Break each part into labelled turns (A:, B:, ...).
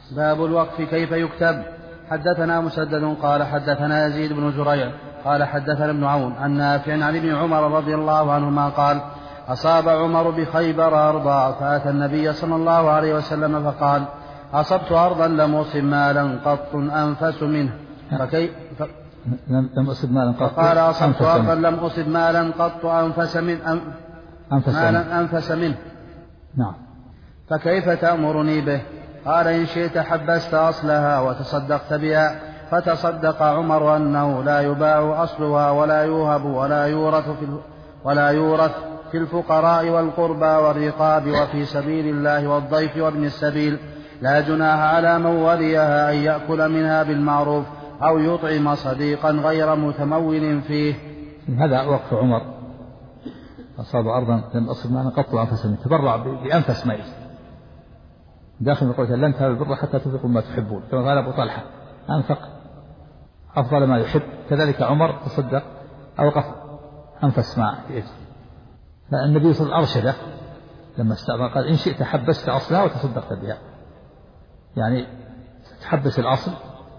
A: باب الوقف كيف يكتب. حدثنا مسدد قال حدثنا يزيد بن زريع قال حدثنا ابن عون عن نافع عن ابن عمر رضي الله عنهما قال أصاب عمر بخيبر أرضا فأتى النبي صلى الله عليه وسلم فقال أصبت أرضا لم أصب مالا قط أنفس منه
B: لم أصب مالا قط
A: فقال أصبت أرضا لم أصب مالا قط أنفس منه
B: نعم.
A: فكيف تأمرني به؟ قال إن شئت حبست أصلها وتصدقت بها. فتصدق عمر أنه لا يباع أصلها ولا يوهب ولا يورث في الفقراء والقربى والرقاب وفي سبيل الله والضيف وابن السبيل لا جناح على من وليها أن يأكل منها بالمعروف أو يطعم صديقا غير متمول فيه.
B: هذا وقف عمر. أصاب أرضا لم أصب مالا قط أنفس منه، تبرع بأنفس ما يجب داخل قوله لن تنالوا البر حتى تنفقوا ما تحبون، كما قال أبو طلحة أنفق أفضل ما يحب. كذلك عمر تصدق أوقف أنفس ما يجب. فالنبي صلى الله عليه وسلم أرشده لما استأمر قال إن شئت حبست أصلها وتصدقت بها، يعني تحبس الأصل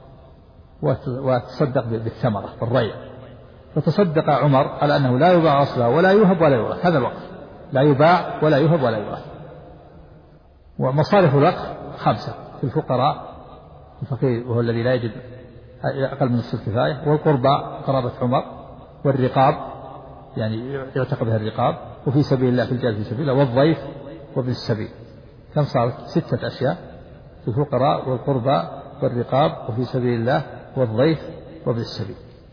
B: وتصدق بالثمرة بالريع. فتصدق عمر على أنه لا يباع أصلها ولا يوهب ولا يورث. هذا الوقف لا يباع ولا يوهب ولا يورث. ومصارف الوقف 5: في الفقراء الفقير وهو الذي لا يجد أقل من نصف الكفاية، والقربى قرابة عمر، والرقاب يعني يعتق بها الرقاب، وفي سبيل الله في الجهاد في سبيل الله، والضيف وابن السبيل. كم صارت؟ 6 أشياء: في الفقراء والقربى والرقاب وفي سبيل الله والضيف وابن السبيل.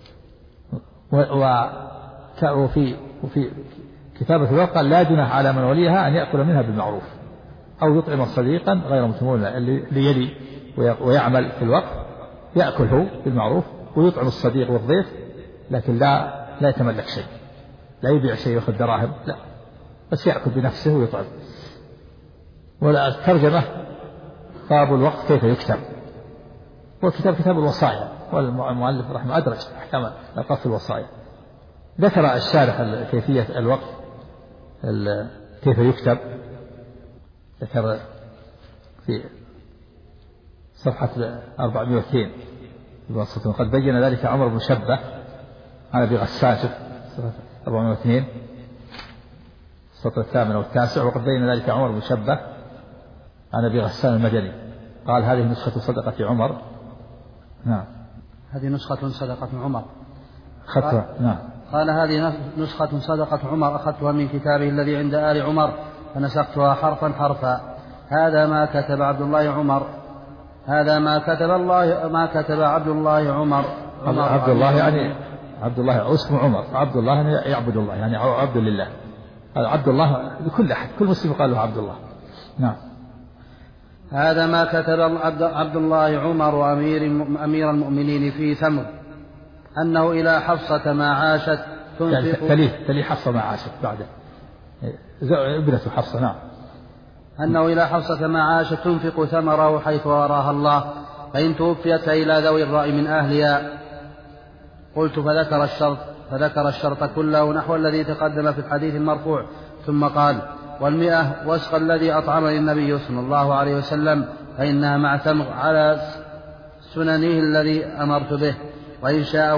B: وفي كتابة الوقف لا جناح على من وليها أن يأكل منها بالمعروف أو يطعم صديقا غير متمول. اللي يلي ويعمل في الوقف يأكله بالمعروف ويطعم الصديق والضيف، لكن لا يتملك شيء، لا يبيع شيء ويأخذ دراهم، لا، بس يأكل بنفسه ويطعم. ولا الترجمة باب الوقف كيف يكتب. والكتاب كتاب الوصايا، والمؤلف رحمه أدرج أحكام الوقف في الوصايا. ذكر الشارح كيفية الوقف كيف يكتب، ذكر في صفحة 402 بواسطة قد بين ذلك عمر بن شبة عن أبي غسان، صفحة 402 السطر 8 و9. وقد بين ذلك عمر بن شبة عن أبي غسان المدني قال هذه نسخة صدقة عمر. نعم،
A: هذه نسخة صدقة عمر
B: نعم.
A: قال هذه نسخة صدقة عمر أخذتها من كتابه الذي عند آل عمر فنسختها حرفا حرفا. هذا ما كتب عبد الله عمر. هذا ما كتب عبد الله عمر.
B: عبد الله يعني عبد الله اسمه عمر، عبد الله يعني يعبد الله، يعني عبد لله. هذا عبد الله لكل أحد، كل مسلم قال له عبد الله. نعم.
A: هذا ما كتب عبد الله عمر أمير المؤمنين في ثمر أنه إلى حفصة ما عاشت تنفق.
B: يعني تلي حفصة ما عاشت بعده ابنة حفصة. نعم.
A: أنه إلى حفصة ما عاشت تنفق ثمره حيث أراها الله، فإن توفيت فإلى ذوي الرأي من أهلها. قلت فذكر الشرط كله نحو الذي تقدم في الحديث المرفوع، ثم قال: 100 وسق الذي أطعمني النبي صلى الله عليه وسلم فإنها مع ثمر على سننه الذي أمرت به. وإن شاء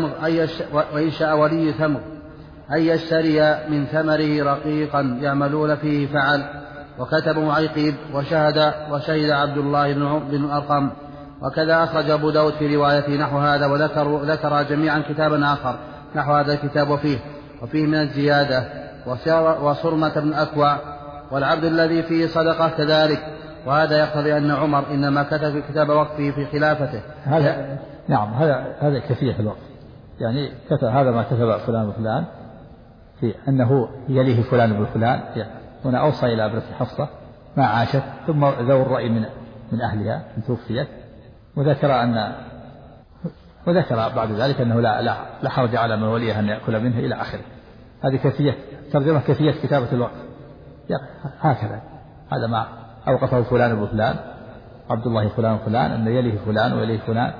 A: ولي ثمر أن يشتري من ثمره رقيقا يعملون فيه فعل. وكتب معيقيب وشهد عبد الله بن الأرقم. وكذا أخرج أبو داود في روايته نحو هذا، وذكر جميعا كتابا آخر نحو هذا الكتاب وفيه من الزيادة وصرمة بن أكوع والعبد الذي فيه صدقة كذلك. وهذا يقتضي أن عمر إنما كتب كتاب وقفه في خلافته.
B: نعم، هذا كيفية الوقف، يعني كتب هذا ما كتب فلان وفلان في أنه يليه فلان وفلان. هنا أوصى إلى ابنة حفصة ما عاشت، ثم ذو الرأي من أهلها إن توفيت، وذكر بعد ذلك أنه لا حرج على من وليها أن يأكل منه إلى آخره. هذه كيفية ترجمة كيفية كتابة الوقف. هكذا هذا ما أوقفه فلان وفلان، عبد الله فلان وفلان، أن يليه فلان ويليه فلان،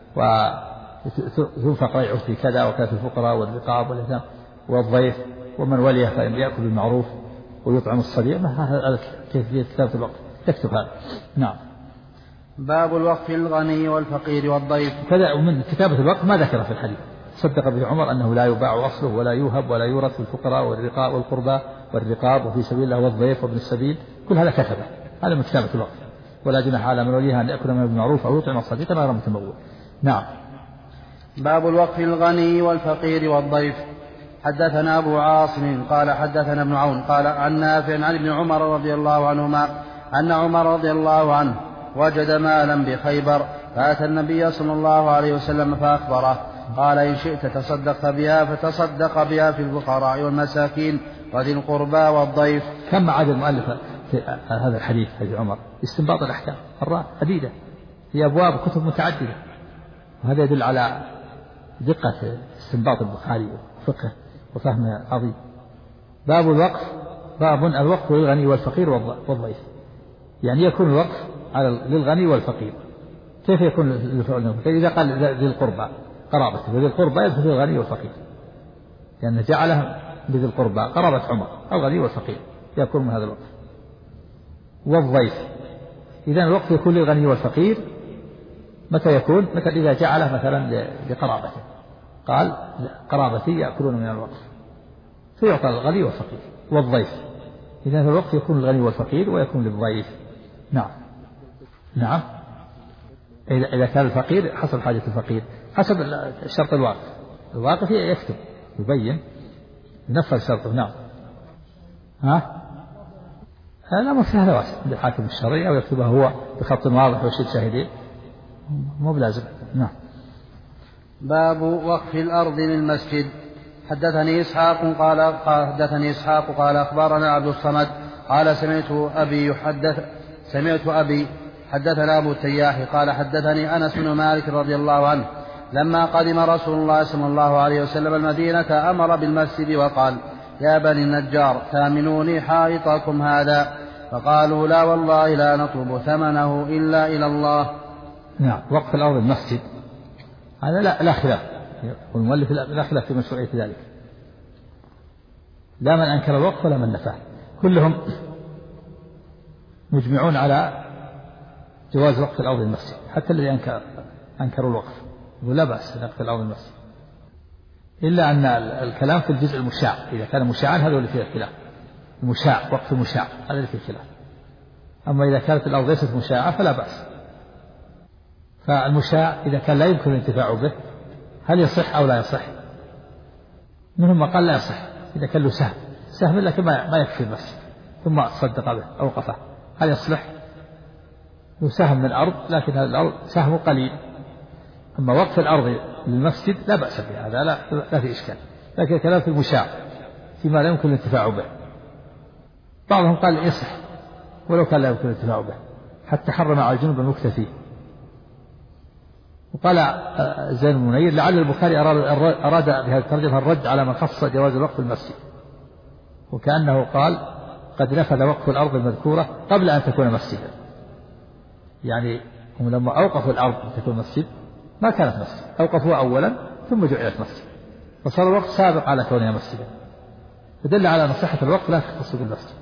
B: وتنفق ريعه في كذا وكذا في الفقراء والرقاب واليتامى والضيف ومن وليه فإن يأكل بالمعروف ويطعم الصديق. هذا كيفية كتابة الوقف، تكتب هذا. نعم.
A: باب الوقف للغني والفقير والضيف.
B: كذا ومن كتابة الوقف ما ذكر في الحديث. صدق به عمر أنه لا يباع أصله ولا يوهب ولا يورث الفقراء والرقاء والقربى والرقاب وفي سبيل الله والضيف وابن السبيل، كل هذا كتبه. هذا من كتابة الوقف. ولا جناح على من وليها أن يأكل من بالمعروف أو يطعم صديقا غير متمول. نعم.
A: باب الوقف للغني والفقير والضيف. حدثنا أبو عاصم قال حدثنا ابن عون قال عن نافع عن ابن عمر رضي الله عنهما أن عمر رضي الله عنه وجد مالا بخيبر فأتى النبي صلى الله عليه وسلم فأخبره قال إن شئت تصدقت بها فتصدق بها في الفقراء والمساكين وذي القربى والضيف.
B: كم عاد المؤلف في هذا الحديث حديث عمر استنباط الأحكام عديدة في أبواب كتب متعددة، وهذا يدل على دقة استنباط البخاري وفقه وفهمه عظيم. باب الوقف. باب الوقف للغني والفقير والضيف. يعني يكون الوقف للغني والفقير. كيف يكون للفقير؟ إذا قال ذي القربى قرابته، وذي القربى يدخل الغني والفقير، لأن يعني جعله بذي القربى قرابة عمر الغني والفقير، يكون من هذا الوقف. والضيف إذا الوقف يكون للغني والفقير. متى يكون؟ مثل إذا جعله مثلا لقرابته، قال قرابتي يأكلون من الوقف، فيعطى الغني والفقير. والضيف إذا الوقف يكون للغني والفقير ويكون للضيف. نعم. نعم. إذا كان الفقير حسب حاجة الفقير، حسب شرط الواقف. الواقف يكتب يبين ينفذ شرطه. نعم. لا ما في هذا واسع عند الحاكم الشرعي، أو يكتبه هو بخط واضح ويشهد شاهدين، مو بلازم. نعم.
A: باب وقف الأرض للمسجد. حدثني إسحاق قال أخبرنا عبد الصمد قال سمعت أبي حدثنا أبو التياح قال حدثني أنس بن مالك رضي الله عنه لما قدم رسول الله صلى الله عليه وسلم المدينة أمر بالمسجد وقال يا بني النجار ثامنوني حائطكم هذا، فقالوا لا والله لا نطلب ثمنه إلا إلى الله.
B: نعم. وقف الأرض المسجد هذا لا خلاف، والمؤلف لا خلاف في مشروعية ذلك، لا من أنكر الوقف ولا من نفاه، كلهم مجمعون على جواز وقف الأرض المسجد. حتى الذي أنكروا الوقف يقول لا بأس وقف الأرض المسجد، إلا أن الكلام في الجزء المشاع. إذا كان مشاعا هذا اللي فيه الخلاف، المشاع وقف المشاع هذا اللي فيه الخلاف. أما إذا كانت الأرض ليست مشاعة فلا بأس. فالمشاع إذا كان لا يمكن الانتفاع به هل يصح أو لا يصح؟ منهم ما قال لا يصح إذا كان له سهم لكن ما يكفي المسجد ثم تصدق به أوقفه، هل يصلح؟ له سهم من الأرض لكن هذا الأرض سهمه قليل. أما وقف الأرض للمسجد لا بأس به، هذا لا في إشكال. لكن كلام في المشاع فيما لا يمكن الانتفاع به، بعضهم قال يصح ولو كان لا يمكن الانتفاع به، حتى حرم على الجنوب المكتفي. وقال زين بن منير لعل البخاري أراد بهذه الترجمة الرد على من خص جواز الوقف المسجد، وكأنه قال قد نفذ وقف الأرض المذكورة قبل أن تكون مسجدا. يعني هم لما أوقفوا الأرض أن تكون مسجد ما كانت مسجد، أوقفوها أولا ثم جعلت مسجد، فصار الوقت سابق على كونها مسجدا، فدل على أن صحة الوقف لا تختص بالمسجد.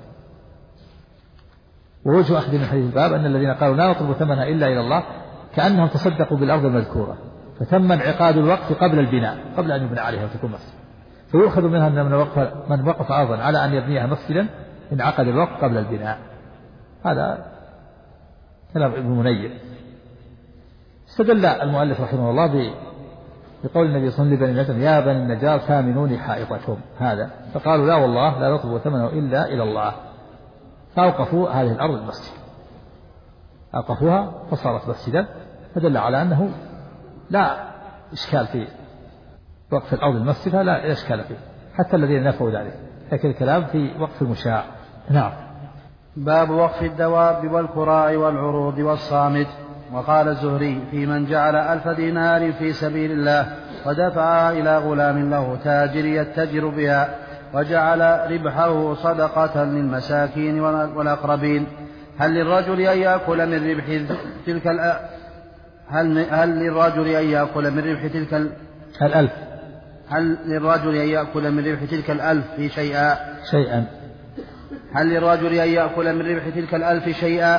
B: ووجه أخذ من حديث الباب أن الذين قالوا لا نطلب ثمنها إلا إلى الله كأنهم تصدقوا بالأرض المذكورة، فتم انعقاد الوقف قبل البناء، قبل أن يبنى عليها وتكون مسجد. فيؤخذ منها أن من وقف أرضا على أن يبنيها مسجدا انعقد الوقف قبل البناء. هذا كلام ابن منير. استدل المؤلف رحمه الله بقول النبي صلى الله عليه وسلم يا بني النجار ثامنوني حائطكم هذا، فقالوا لا والله لا نطلب ثمنه إلا إلى الله، فأوقفوا هذه الأرض المسجد، أوقفوها فصارت مسجدا، فدل على أنه لا إشكال في وقف الأرض المسجد، لا إشكال فيه حتى الذين نفوا ذلك، لكن الكلام في وقف المشاع. نعم.
A: باب وقف الدواب والكراع والعروض والصامت. وقال الزهري في من جعل 1000 دينار في سبيل الله ودفعها إلى غلام له تاجر يتجر بها وجعل ربحه صدقة للمساكين والأقربين، هل للرجل أن يأكل من ربح تلك هل للرجل أن يأكل من ربح تلك
B: الألف
A: هل للرجل أن يأكل من ربح تلك الألف شيئا
B: شيئا
A: هل للرجل أن يأكل من ربح تلك الألف شيئا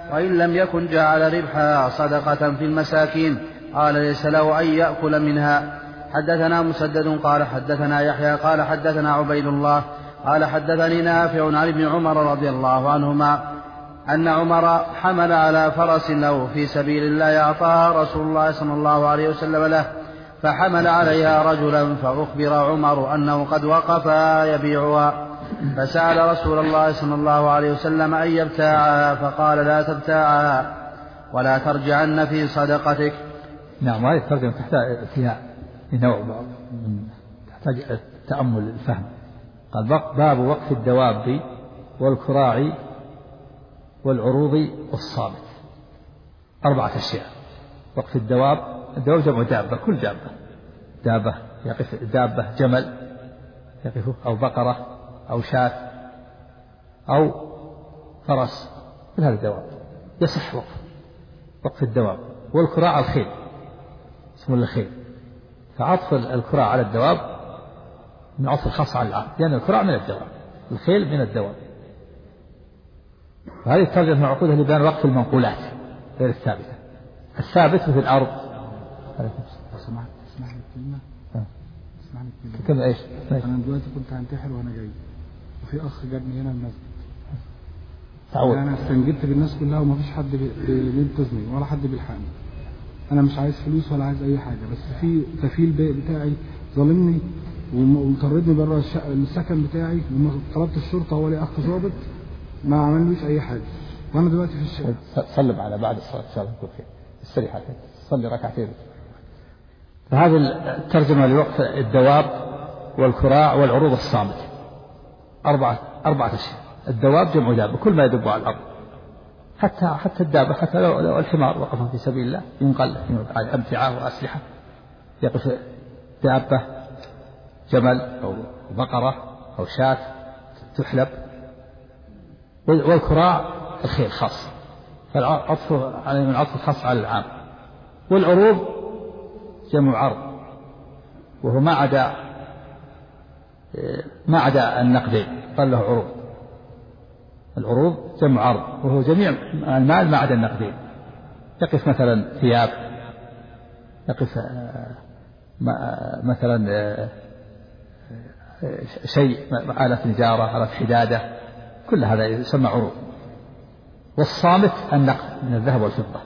A: وإن لم يكن جعل ربحها صدقة في المساكين. قال ليس له أن يأكل منها. حدثنا مسدد قال حدثنا يحيى قال حدثنا عبيد الله قال حدثني نافع عن ابن عمر رضي الله عنهما أن عمر حمل على فرس له في سبيل الله أعطاها رسول الله صلى الله عليه وسلم له، فحمل عليها رجلا فأخبر عمر أنه قد وقف يبيعها، فسأل رسول الله صلى الله عليه وسلم أن يبتاعها، فقال لا تبتاعها ولا ترجعن في صدقتك.
B: نعم، هذه الترجمة تحتاج فيها نوع تحتاج التأمل الفهم. قال باب وقف الدواب والكراع والعروض والصامت. 4 أشياء. وقف الدواب جمع دابة، كل دابة يقف، دابة جمل يقف أو بقرة أو شاة أو فرس، كل هذه الدواب يصح وقف الدواب. والكراع الخيل، اسمه الخيل، فعطف الكراع على الدواب من عطف الخاص على العام، لأن الكراع من الدواب، الخيل من الدواب. وهذه الترجمة معقودة لبيان وقف المنقولات غير الثابتة. الثابت في الأرض.
C: اسمعني الكلمة.
B: كم إيش؟
C: أنا دلوقتي كنت هنتحر وأنا جاي، وفي أخ جابني هنا المسجد.
B: تعود.
C: أنا استنجدت بالناس كلها وما فيش حد بينقذني ولا حد بيلحقني. أنا مش عايز فلوس ولا عايز أي حاجة، بس في كفيل بتاعي ظالمني ومطردني بره السكن بتاعي، لما طلبت الشرطة هو لي أخ ضابط ما عملوش أي حاجة، وأنا دلوقتي في الشارع.
B: صلي على بعد الصلاة إن شاء الله تكون خير. استريح، صلي ركعتين. فهذه الترجمة لوقف الدواب والكراع والعروض الصامت. 4 أشياء. الدواب جمع دابة، كل ما يدب على الأرض، حتى الدابة، حتى لو الحمار وقف في سبيل الله ينقل على أمتعة وأسلحة، يقف دابة جمل أو بقرة أو شاة تحلب. والكراع الخيل خاص، فالعطف عليه من عطف الخاص على العام. والعروض جمع عرض، وهو ما عدا النقدين، قال له عروض. العروض جمع عرض، وهو جميع المال ما عدا النقدين. يقف مثلا ثياب، يقف مثلا شيء، آلة نجارة، آلة حدادة، كل هذا يسمى عروض. والصامت النقد من الذهب والفضة.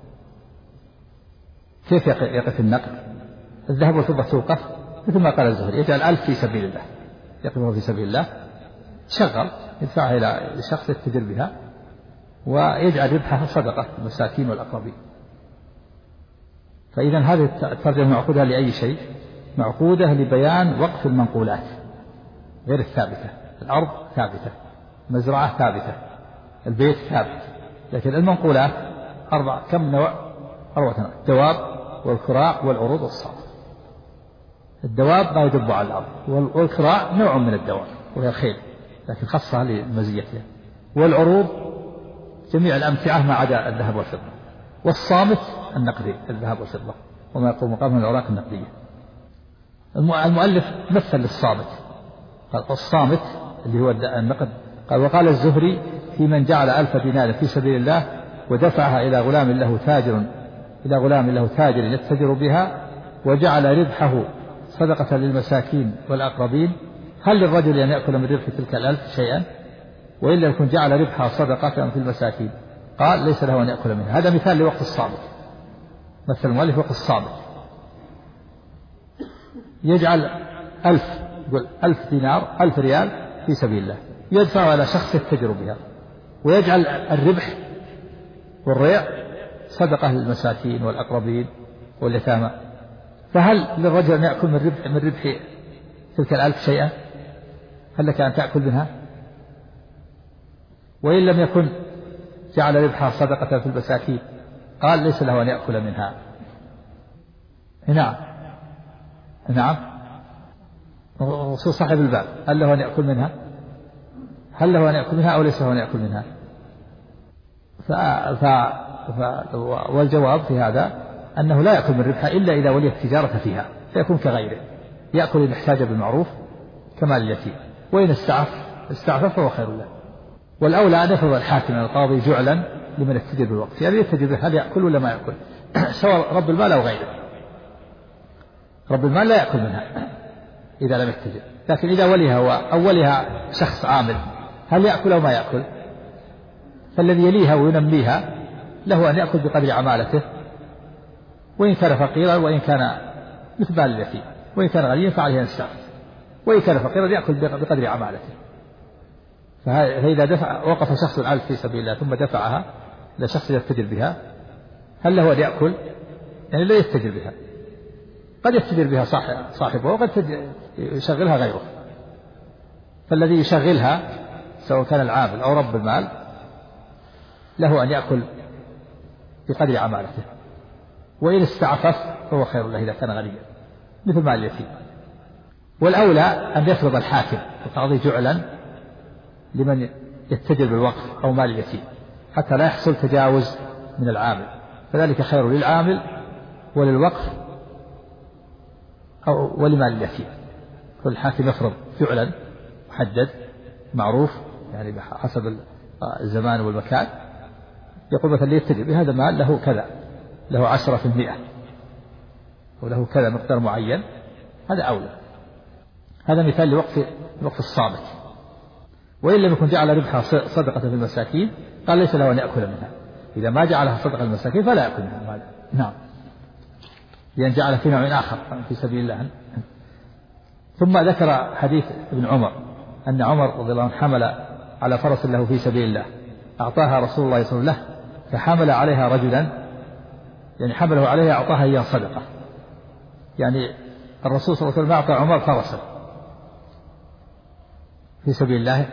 B: كيف يقف النقد؟ الذهب والفضة توقف مثل ما قال الزهري، يجعل 1000 في سبيل الله، يقفه في سبيل الله، شغل يدفعها إلى شخص يتجر بها، ويجعل ربحها صدقة المساكين والأقربين. فإذا هذه الترجمة معقودة لأي شيء؟ معقودة لبيان وقف المنقولات غير الثابتة. الأرض ثابتة، مزرعة ثابتة، البيت ثابت، لكن المنقولات 4. كم نوع؟ 4 نوع. الدواب والكراع والعروض والصامت. الدواب ما يدب على الأرض، والكراع نوع من الدواب وهي الخيل، لكن خصها لمزيتها. والعروض جميع الأمتعة ما عدا الذهب والفضة. والصامت النقدي، الذهب والفضة وما يقوم مقامه من الأوراق النقدية. المؤلف مثل للصامت، قال الصامت اللي هو النقد. قال وقال الزهري في من جعل 1000 دينار في سبيل الله ودفعها إلى غلام له تاجر يتجر بها، وجعل ربحه صدقة للمساكين والأقربين، هل للرجل أن يأكل من ربح تلك 1000 شيئا؟ وإلا يكون جعل ربحها صدقة في المساكين. قال ليس له أن يأكل منها. هذا مثال لوقت الصامت. مثل المؤلف وقت الصامت، يجعل 1000 دينار 1000 ريال في سبيل الله، يدفع على شخص يتجر بها، ويجعل الربح والريع صدقة للمساكين والأقربين واليتامى. فهل للرجل أن يأكل من ربح تلك 1000 شيئا؟ هل لك أن تأكل منها؟ وإن لم يكن جعل ربحها صدقة في المساكين، قال ليس له أن يأكل منها. نعم رسول صاحب الباب، هل له أن يأكل منها؟ هل له أن يأكل منها أو ليس له أن يأكل منها؟ والجواب في هذا أنه لا يأكل من ربحها إلا إذا ولي التجارة فيها، فيكون كغيره، يأكل إن احتاج بالمعروف كما اليتيم، وإن استعف فهو خير له. والأولى أن يفرض الحاكم القاضي جعلا لمن يتجر بالوقف، يعني يتجر به هل يأكل ولا ما يأكل، سواء رب المال أو غيره. رب المال لا يأكل منها إذا لم يتجر، لكن إذا وليها وأولها شخص عامل هل يأكل أو ما يأكل؟ فالذي يليها وينميها له أن يأكل بقدر عمالته، وإن كان فقيرا وإن كان مثل مال اليتيم، وإن كان غنيا فعليه أن يستعفف، وإن كان فقيرا يأكل بقدر عمالته. فإذا وقف شخص ألف في سبيل الله ثم دفعها إلى شخص يتجر بها هل له أن يأكل؟ يعني لا يتجر بها، قد يتجر بها صاحبه وقد يشغلها غيره. فالذي يشغلها سواء كان العامل أو رب المال له أن يأكل بقدر عمالته، وإن استعفف فهو خير له إذا كان غنيا مثل مال اليتيم. والأولى أن يفرض الحاكم القاضي جعلا لمن يتجر بالوقف أو مال اليتيم حتى لا يحصل تجاوز من العامل، فذلك خير للعامل وللوقف أو ولمال اليتيم. فالحاكم يفرض جعلا محدد معروف يعني حسب الزمان والمكان، يقول مثلا يتجر بهذا المال له كذا، له 10% وله كذا مقدار معين، هذا أولى. هذا مثال لوقف الصامت. وإن لم يكن جعل ربحها صدقة في المساكين قال ليس له أن يأكل منها، إذا ما جعلها صدقة المساكين فلا يأكل منها. نعم، لأن جعل في نوع آخر في سبيل الله. ثم ذكر حديث ابن عمر أن عمر رضي الله عنه حمل على فرس له في سبيل الله أعطاها رسول الله صلى الله عليه وسلم فحمل عليها رجلا، يعني حمله عليها أعطاها إياه صدقة، يعني الرسول صلى الله عليه وسلم أعطى عمر فرسا في سبيل الله،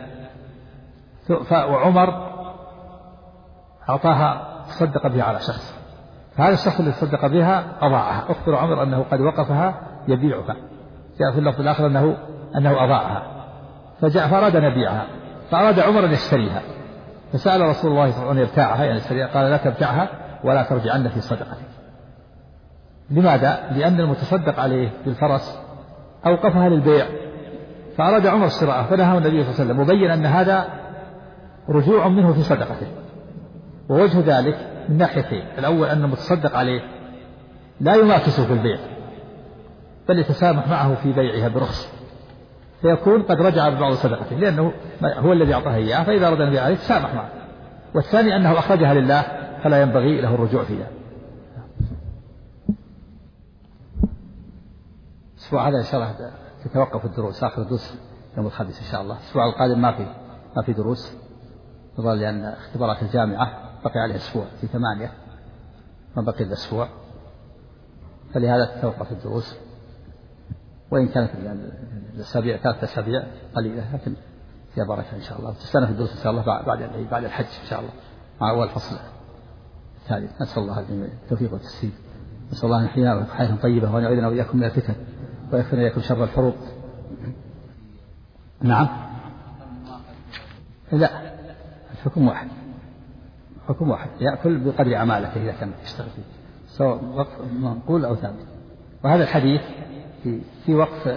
B: وعمر أعطاها صدق بها على شخص، فهذا الشخص الذي صدق بها أضاعها. أخبر عمر أنه قد وقفها يبيعها، جاء في اللفظ الآخر أنه أضاعها، فأراد أن يبيعها، فأراد عمر أن يشتريها، فسأل رسول الله صلى الله عليه وسلم أن يبتاعها يعني يشتريها، قال لا تبتعها ولا ترجعن في صدقتك. لماذا؟ لأن المتصدق عليه بالفرس أوقفها للبيع، فأراد عمر شراءها فنهاه النبي صلى الله عليه وسلم، مبين أن هذا رجوع منه في صدقته. ووجه ذلك من ناحيتين: الأول أن المتصدق عليه لا يماكسه في البيع بل يتسامح معه في بيعها برخص، فيكون قد رجع ببعض صدقته لأنه هو الذي أعطاها إياه، فإذا أراد أن يبيع عليه تسامح معه. والثاني أنه أخرجها لله فلا ينبغي له الرجوع فيها. الأسبوع هذا إن شاء الله تتوقف الدروس، آخر دروس يوم الخميس إن شاء الله. الأسبوع القادم ما في دروس، نظرا لأن اختبارات الجامعة بقي عليها أسبوع في 8، ما بقي إلا أسبوع، فلهذا تتوقف الدروس. وإن كانت الأسابيع 3 أسابيع قليلة لكن فيها بركة إن شاء الله. تستأنف الدروس إن شاء الله بعد الحج إن شاء الله مع أول فصل الثاني. نسأل الله التوفيق والتسديد، نسأل الله أن يحيينا حياة طيبة وأن يعيذنا وإياكم من الفتن ويكفينا إياكم شر الحروب. نعم، لا، الحكم واحد، حكم واحد، يأكل بقدر عمالته إذا كان يشتغل فيه سواء وقف منقول أو ثابت. وهذا الحديث في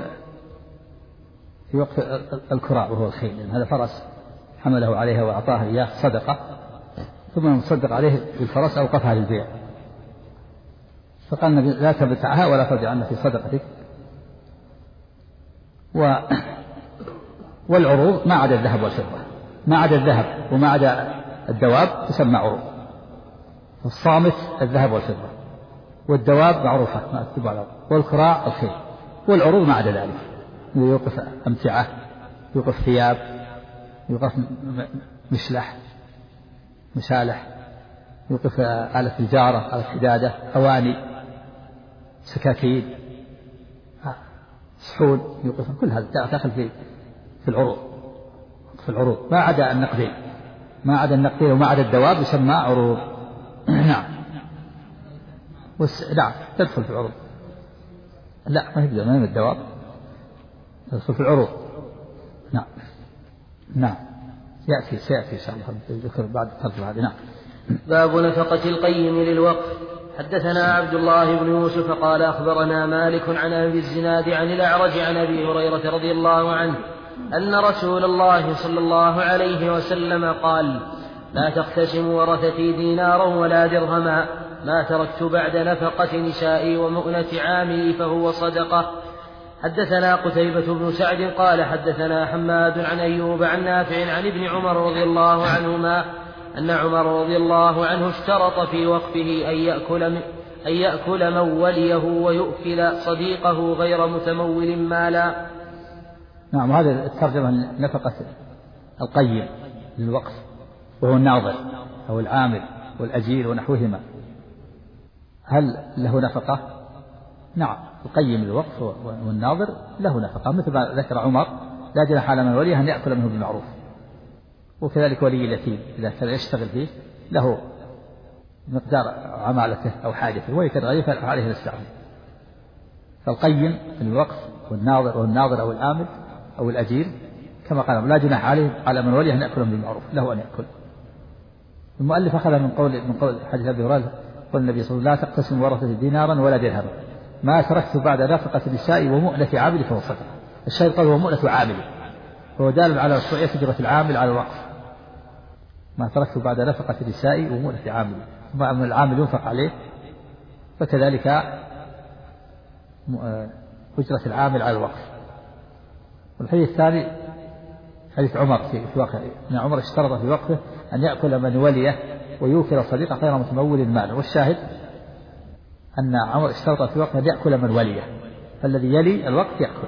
B: وقت الكراء وهو الخيل، يعني هذا فرس حمله عليها وأعطاها إياه صدقة، ثم يصدق عليه بالفرس أوقفها للبيع، فقال النبي لا تبتعها ولا ترجعن في صدقتك. والعروض ما عدا الذهب والفضة، ما عدا الذهب وما عدا الدواب تسمى عروض. الصامت الذهب والفضة، والدواب معروفة ما تتبع العروض، والكراع الخيل، والعروض ما عدا ذلك، يوقف أمتعة، يوقف ثياب، يوقف مشلح مسالح، يوقف آلة الجارة، آلة حدادة، أواني، سكاكين، صحون، يوقف كل هذا داخل في العروض ما عدا النقدين وما عدا الدواب يسمى عروض. نعم، نعم تدخل في العروض، لا ما يبدأ من الدواب، تدخل في العروض. نعم سيأتي إن شاء الله الذكر بعد الترجمة هذه. نعم.
A: باب نفقة القيم للوقف. حدثنا عبد الله بن يوسف قال أخبرنا مالك عن أبي الزناد عن الأعرج عن أبي هريرة رضي الله عنه
D: أن رسول الله صلى الله عليه وسلم قال: لا تقتسم ورثتي دينارا ولا درهما، ما تركت بعد نفقة نسائي ومؤنة عاملي فهو صدقة. حدثنا قتيبة بن سعد قال حدثنا حماد عن أيوب عن نافع عن ابن عمر رضي الله عنهما أن عمر رضي الله عنه اشترط في وقفه أن يأكل من وليه ويؤكل صديقه غير متمول مالا.
B: نعم، هذا الترجمة نفقة القيم للوقف، وهو الناظر أو العامل والأجير ونحوهما. هل له نفقة؟ نعم، القيم للوقف والناظر له نفقة، مثل ما ذكر عمر: لا جناح على من وليه أن يأكل منه بالمعروف. وكذلك ولي اليتيم إذا كان يشتغل فيه له مقدار عمالته أو حاجته، وإذا كان غير فعليه الاستعمال. فالقيم للوقف والناظر أو العامل أو الأجير كما قال: لا جناح على من وليه أن يأكل منه بالمعروف، له أن يأكل. المؤلف أخذ من قول حديث أبي هريرة قول النبي صلى الله عليه وسلم: لا تقتسم ورثتي دينارا ولا درهما، ما تركت بعد نفقة النساء ومؤنة عامل فهو صدقة. الشيء قال هو مؤنة عامل، فهو دال على مشروعية أجرة العامل على الوقف. ما تركت بعد نفقة النساء ومؤنة عامل، ثم العامل ينفق عليه، فكذلك أجرة العامل على الوقف. والحديث الثاني حديث عمر في وقفه، أن عمر اشترط في وقفه أن يأكل من وليه ويوكل صديقه غير متمول ماله. والشاهد أن عمر اشترط في وقفه أن يأكل من وليه، فالذي يلي الوقت يأكل،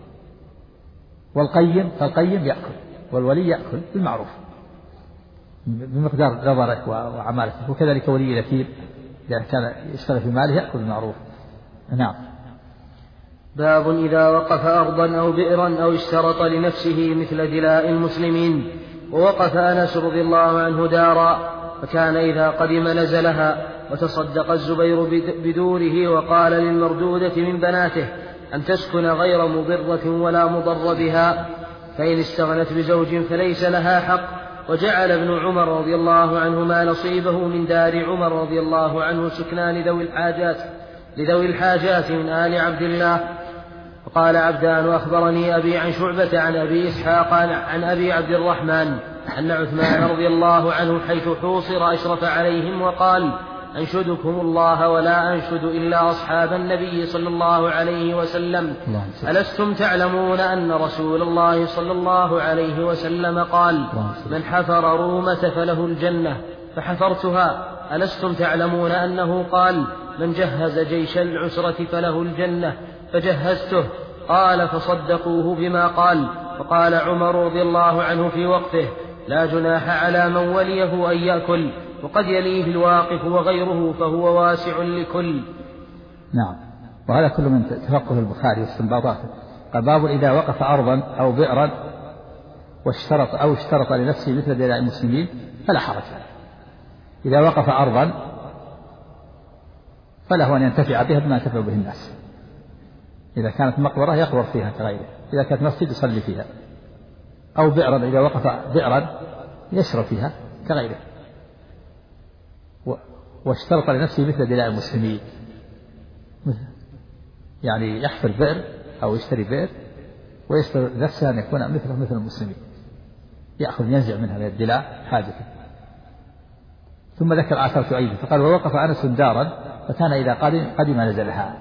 B: فالقيم يأكل، والولي يأكل بالمعروف بمقدار نظره وعمالته. وكذلك ولي اليتيم إذا كان يشتغل في ماله يأكل بالمعروف. نعم.
D: باب إذا وقف أرضا أو بئرا أو اشترط لنفسه مثل دلاء المسلمين. ووقف أنس رضي الله عنه دارا، فكان إذا قدم نزلها، وتصدق الزبير بدوره، وقال للمردودة من بناته أن تسكن غير مضرة ولا مضر بها، فإن استغنت بزوج فليس لها حق. وجعل ابن عمر رضي الله عنهما نصيبه من دار عمر رضي الله عنه سكنان لذوي الحاجات من آل عبد الله. وقال عبدان: أخبرني أبي عن شعبة عن أبي إسحاق عن أبي عبد الرحمن أن عثمان رضي الله عنه حيث حوصر أشرف عليهم وقال: أنشدكم الله ولا أنشد إلا أصحاب النبي صلى الله عليه وسلم. ألستم تعلمون أن رسول الله صلى الله عليه وسلم قال: من حفر رومة فله الجنة، فحفرتها. ألستم تعلمون أنه قال: من جهز جيش العسرة فله الجنة، فجهزته. قال: فصدقوه بما قال. فقال عمر رضي الله عنه في وقته: لا جناح على من وليه أن يأكل، وقد يليه الواقف وغيره، فهو واسع لكل.
B: نعم. وهذا كله من تفقه البخاري واستنباطاته. قال: باب إذا وقف أرضا أو بئرا اشترط لنفسه مثل دلاء المسلمين فلا حرج. إذا وقف أرضا فله أن ينتفع بها بما ينتفع به الناس. إذا كانت مقبرة يقبر فيها كغيره، إذا كانت مسجد يصلي فيها. أو بئرا، إذا وقف بئرا يشرب فيها كغيره. واشترط لنفسه مثل دلاء المسلمين، يعني يحفر بئر أو يشتري بئر ويشترط نفسه أن يكون مثل المسلمين، يأخذ ينزع منها من الدلاء حاجته. ثم ذكر آثار تؤيده، فقال: ووقف أنس دارا، فكان إذا قدم نزلها،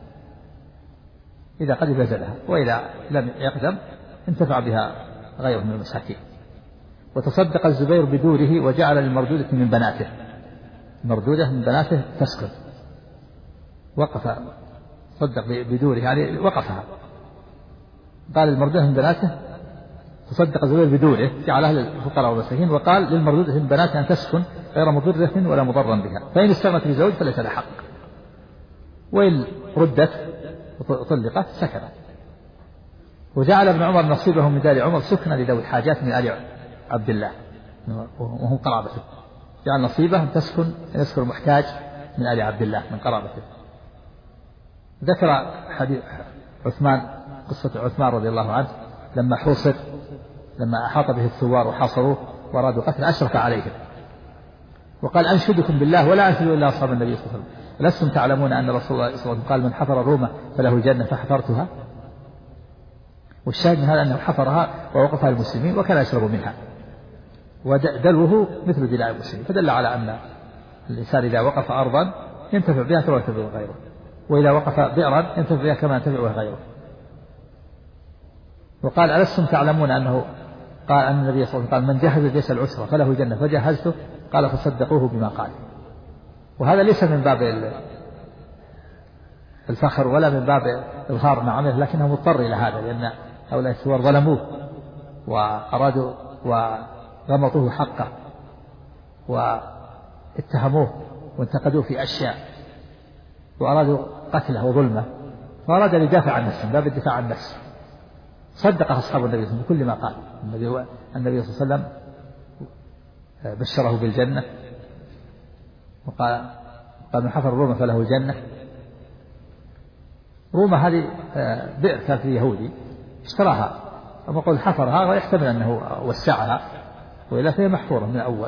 B: إذا قدم نزلها، وإذا لم يقدم انتفع بها غيره من المساكين. وتصدق الزبير بدوره، وجعل للمردودة من بناته، مردودة من بناته تسكن. وقف صدق بدوره يعني وقفها، قال المردودة من بناته، تصدق الزبير بدوره جعلها للفقراء والمساكين، وقال للمردودة من بناته أن تسكن غير مضرة ولا مضرا بها، فإن استغنت بزوج فليس لها حق، وإن ردت وطلقت سكنت. وجعل ابن عمر نصيبه من دار عمر سكنا لذوي الحاجات من آل عبد الله وهم قرابته، جعل نصيبه تسكن المحتاج من آل عبد الله من قرابته. ذكر حديث عثمان، قصة عثمان رضي الله عنه لما حوصر، لما أحاط به الثوار وحاصروه وأرادوا قتله أشرف عليهم، وقال: أنشدكم بالله ولا أنشد إلا أصحاب النبي صلى الله عليه وسلم. لستم تعلمون أن رسول الله صلى الله عليه وسلم قال: من حفر روما فله الجنة، فحفرتها. والشاهد من هذا أنه حفرها ووقفها للمسلمين وكان يشرب منها، ودلوه مثل دلاء المسلمين، فدل على أن الإنسان إذا وقف أرضا ينتفع بها كما ينتفع بها غيره، وإذا وقف بئرا ينتفع بها كما ينتفع بها غيره. وقال ألستم تعلمون أنه قال أن النبي صلى الله عليه وسلم قال من جهز الجيش العسرة فله جنة فجهزته، قال فصدقوه بما قال. وهذا ليس من باب الفخر ولا من باب إظهار ما عمله، لكنه مضطر إلى هذا، لأن هؤلاء الثوار ظلموه وأرادوا وغمطوه حقه واتهموه وانتقدوه في أشياء وأرادوا قتله وظلمه، فأراد أن يدافع عن نفسه، باب الدفاع عن النفس. صدق أصحاب النبي صلى الله عليه وسلم بكل ما قال. النبي صلى الله عليه وسلم بشره بالجنة، وقال من حفر روما فله الجنة. روما هذه بئر كان في يهودي اشتراها، أما قول حفرها ويحتمل أنه وسعها، وإلا فهي محفورة من الأول.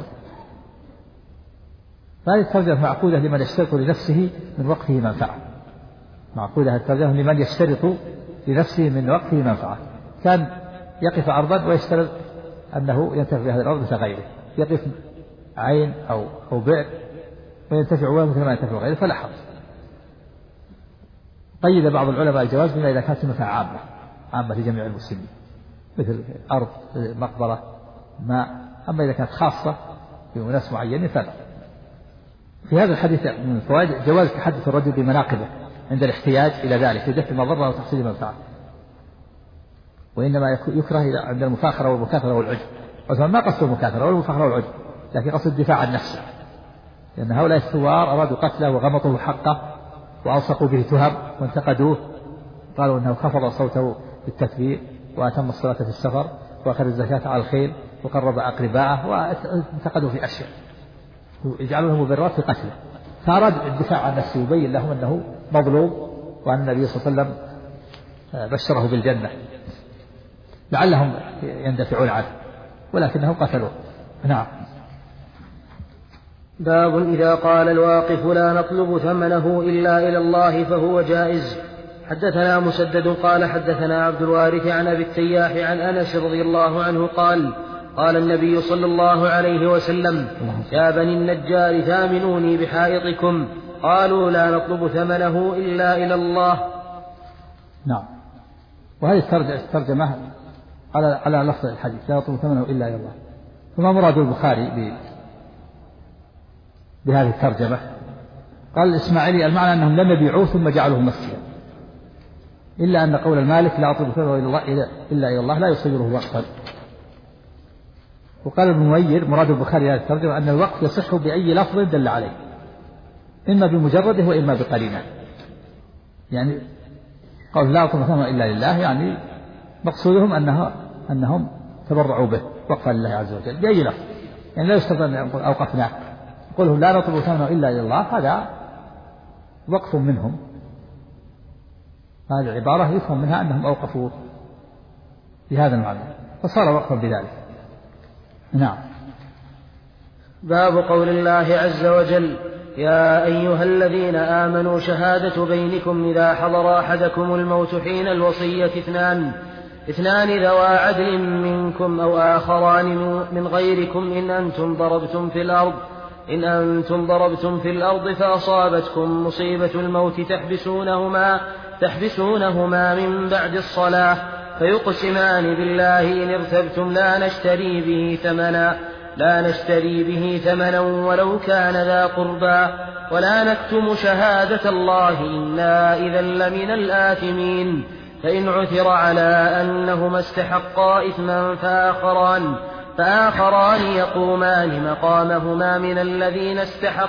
B: فهذه الترجمة معقودة لمن يشترط لنفسه من وقته منفعة، معقودة الترجمة لمن يشترط لنفسه من وقته منفعة. كان يقف أرضا ويشترط أنه ينتفع بهذه الأرض مثل غيره، يقف عين أو بئر وينتفع بها مثل ما ينتفع غيره فلا حرج. قيد بعض العلماء الجواز بما إذا كانت المنفعة عامة لجميع المسلمين، مثل أرض، مقبرة، ماء. أما إذا كانت خاصة بناس معينين فلا. في هذا الحديث من الفوائد جواز تحدث الرجل بمناقبه عند الاحتياج إلى ذلك لدفع المضرة وتحصيل المنفعة، وإنما يكره عند المفاخرة والمكاثرة والعجب. وثم ما قصد المكاثرة والمفاخرة والعجب، لكن قصد الدفاع عن نفسه، لأن هؤلاء الثوار أرادوا قتله وغمطوا حقه وألصقوا به تهم وانتقدوه، قالوا أنه خفض صوته بالتكبير وأتم الصلاة في السفر وأخذ الزكاة على الخيل وقرب أقرباءه، وانتقدوا في أشياء يجعلونه مبررات في قتله. فأراد الدفاع عن نفسه يبين لهم أنه مظلوم وأن النبي صلى الله عليه وسلم بشره بالجنة لعلهم يندفعون عنه، ولكنهم قتلوه. نعم.
D: باب إذا قال الواقف لا نطلب ثمنه إلا إلى الله فهو جائز. حدثنا مسدد قال حدثنا عبد الوارث عن أبي التياح عن أنس رضي الله عنه قال قال النبي صلى الله عليه وسلم يا بني النجار ثامنوني بحائطكم، قالوا لا نطلب ثمنه إلا إلى الله.
B: نعم. وهذه الترجمة على لفظ الحديث لا نطلب ثمنه إلا إلى الله. فما مراد البخاري بهذه الترجمة؟ قال الإسماعيلي المعنى أنهم لم يبيعوه ثم جعلوه مسجدا، إلا أن قول المالك لا أطلب ثمنه إلا إلى الله لا يصيره وقفا. وقال ابن منير مراد البخاري هذه الترجمة أن الوقف يصح بأي لفظ دل عليه، إما بمجرده وإما بقرينه. يعني قول لا أطلب ثمنه إلا لله، يعني مقصودهم أنهم تبرعوا به وقفا لله عز وجل بأي لفظ، يعني لا يستطيع أن يقول أوقفناه، قوله لا نطلب ثمنه إلا إلى الله هذا وقف منهم. هذه العبارة يفهم منها أنهم أوقفوا بهذا المعنى فصار وقفا بذلك. نعم.
D: باب قول الله عز وجل يا أيها الذين آمنوا شهادة بينكم إذا حضر أحدكم الموت حين الوصية اثنان ذوى عدل منكم أو آخران من غيركم إن أنتم ضربتم في الأرض فأصابتكم مصيبة الموت تحبسونهما من بعد الصلاة فيقسمان بالله إن ارتبتم لا نشتري به ثمنا ولو كان ذا قربى ولا نكتم شهادة الله إنا إذا لمن الآثمين. فإن عثر على أنهما استحقا إثما فآخران يقومان مقامهما من الذين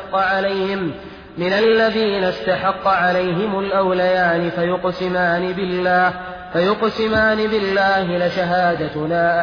D: استحق عليهم الأوليان فيقسمان بالله لشهادتنا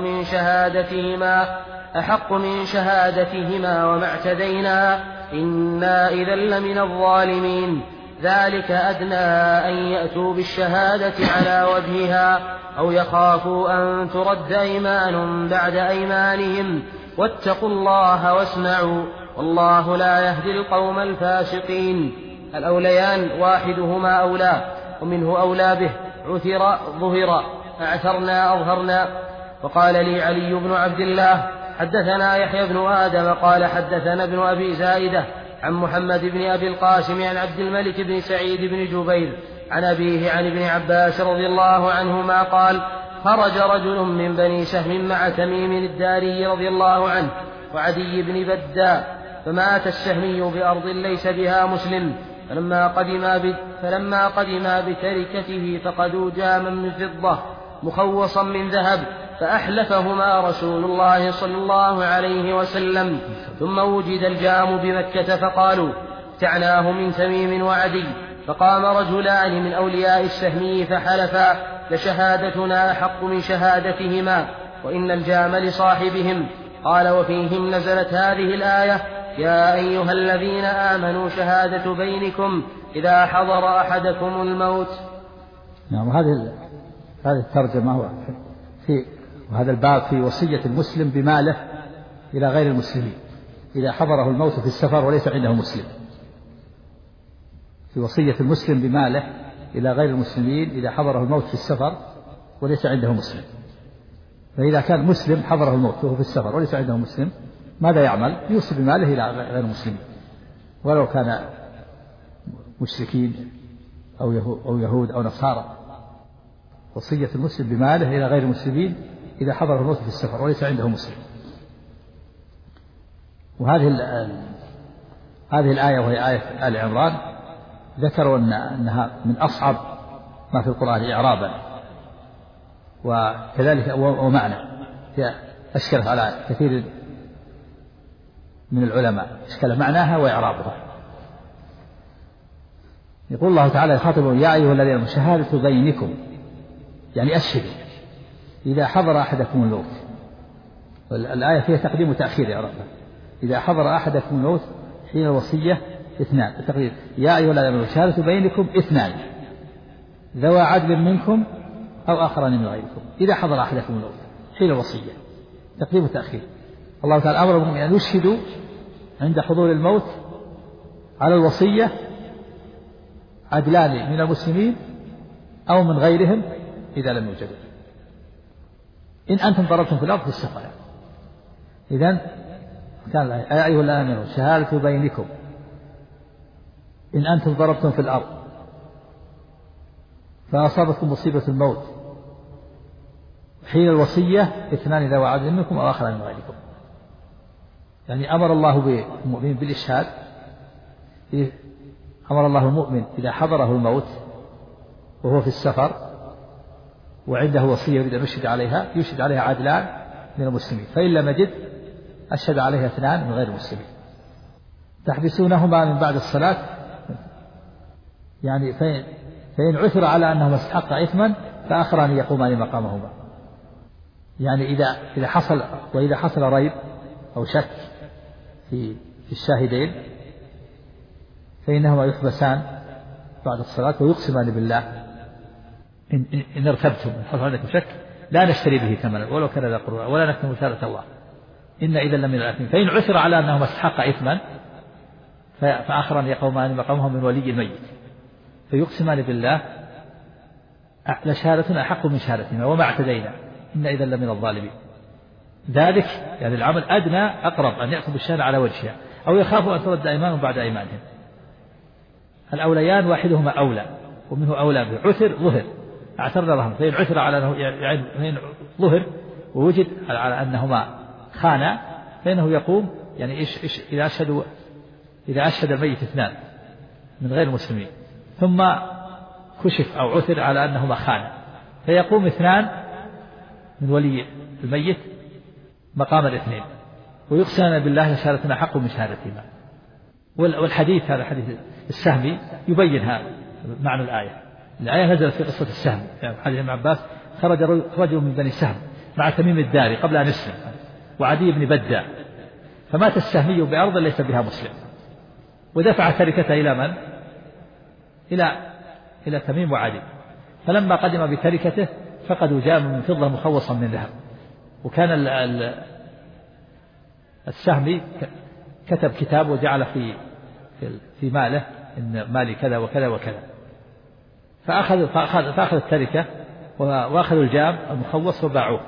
D: أحق من شهادتهما وما اعتدينا إنا إذا لمن الظالمين. ذلك أدنى أن يأتوا بالشهادة على وجهها أو يخافوا أن ترد أيمان بعد أيمانهم واتقوا الله واسمعوا والله لا يهدي القوم الفاسقين. الأوليان واحدهما أولى ومنه أولى به عثر ظهر أعثرنا أظهرنا. وقال لي علي بن عبد الله حدثنا يحيى بن آدم قال حدثنا ابن أبي زائدة عن محمد بن أبي القاسم عن عبد الملك بن سعيد بن جبير عن أبيه عن ابن عباس رضي الله عنهما قال خرج رجل من بني سهم مع تميم الداري رضي الله عنه وعدي بن بداء، فمات السهمي بأرض ليس بها مسلم، فلما قدما بتركته فقدوا جاما من فضة مخوصا من ذهب، فأحلفهما رسول الله صلى الله عليه وسلم، ثم وجد الجام بمكة فقالوا ابتعناه من تميم وعدي، فقام رجلان من أولياء السهمي فحلفا لشهادتنا أحق من شهادتهما وإن الجام لصاحبهم. قال وفيهم نزلت هذه الآية يا أيها الذين آمنوا شهادة بينكم إذا حضر أحدكم الموت.
B: نعم. هذه الترجمة هو في وهذا الباب في وصية المسلم بماله إلى غير المسلمين إذا حضره الموت في السفر وليس عنده مسلم. في وصية المسلم بماله إلى غير المسلمين إذا حضره الموت في السفر وليس عنده مسلم. فإذا كان مسلم حضره الموت وهو في السفر وليس عنده مسلم ماذا يعمل؟ يوصي بماله إلى غير المسلمين ولو كان مشركين أو يهود أو نصارى. وصية المسلم بماله إلى غير المسلمين إذا حضر الموت في السفر وليس عنده مسلم. وهذه الآية وهي آية آل عمران ذكروا أنها من أصعب ما في القرآن إعرابا وكذلك ومعنى، أشكلت على كثير من العلماء أشكل معناها وإعرابها. يقول الله تعالى يخاطب يا أيها الذين آمنوا شهادة بينكم يعني أشهدوا إذا حضر أحدكم الموت. الآية فيها تقديم وتأخير يا رب. إذا حضر أحدكم الموت حين الوصية اثنان التقدير يا أيها الذين آمنوا شهادة بينكم اثنان ذوى عدل منكم أو آخران من غيركم إذا حضر أحدكم الموت حين الوصية تقديم وتأخير. الله تعالى أمرهم أن يشهدوا عند حضور الموت على الوصية عدلان من المسلمين أو من غيرهم إذا لم يوجدوا إن أنتم ضربتم في الأرض في السفر. إذن كان يا أيها الذين آمنوا شهادة بينكم إن أنتم ضربتم في الأرض فأصابتكم مصيبة الموت حين الوصية اثنان ذوى عدل منكم أو آخران من غيركم. يعني أمر الله بالمؤمن بالإشهاد. أمر الله المؤمن إذا حضره الموت وهو في السفر وعنده وصية يريد أن يشهد عليها عدلان من المسلمين فإن لم يجد أشهد عليها اثنان من غير المسلمين تحبسونهما من بعد الصلاة يعني فإن عثر على أنهما استحقا إثما فآخران يقومان مقامهما. يعني إذا حصل ريب أو شك في الشاهدين فإنهما يحبسان بعد الصلاة ويقسمان بالله إن ارتبتم حصل عندكم شك لا نشتري به ثمنا ولو كان ذا قربى ولا نكتم شهادة الله إن إذا لمن الآثمين. فإن عثر على أنهما استحقا إثما فآخران يقومان مقامهم من ولي الميت فيقسمان بالله لشهادتنا أحق من شهادتنا وما اعتدينا إن إذا لمن الظالمين. ذلك يعني العمل أدنى أقرب أن يأخذ الشهادة على وجهها أو يخافوا أن ترد أيمان بعد أيمانهم. الأوليان واحدهما أولى ومنه أولى به ظهر اعترض لهم فإن عثر على أنه يعني ظهر ووجد على أنهما خانا فإنه يقوم يعني إيش إذا أشهد الميت اثنان من غير المسلمين ثم كشف أو عثر على أنهما خانا فيقوم اثنان من ولي الميت مقام الاثنين ويقسم بالله شهادتنا حق من شهادتهما. والحديث هذا حديث السهمي يبين هذا معنى الآية نزلت في قصة السهم يعني حديث ابن عباس خرج رجل من بني سهم مع تميم الداري قبل أن يسلم وعدي بن بداء فمات السهمي بأرض ليس بها مسلم ودفع تركته إلى من؟ إلى تميم وعدي. فلما قدم بتركته فقدوا جاما من فضة مخوصا من ذهب. وكان السهمي كتب كتاب وجعل في ماله إن مالي كذا وكذا وكذا فأخذ التركة وأخذوا الجام المخوص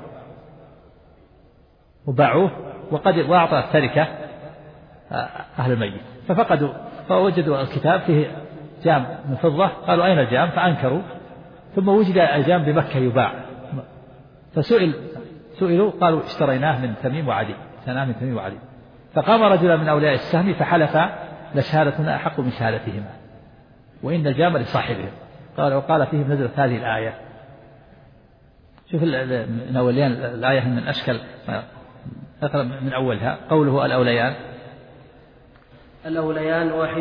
B: وباعوه وأعطى التركة أهل الميت، فوجدوا الكتاب فيه جام من فضة، قالوا أين الجام؟ فأنكروا، ثم وجد الجام بمكة يباع، سئلوا قالوا اشتريناه من تميم وعدي، فقام رجل من أولياء السهم فحلف لشهادتنا أحق من شهادتهما وإن الجام لصاحبهم، وقال فيهم نزلت هذه الآية. شوف من أوليان الآية من أشكل، نقرأ من أولها. قوله
D: الأوليان واحد،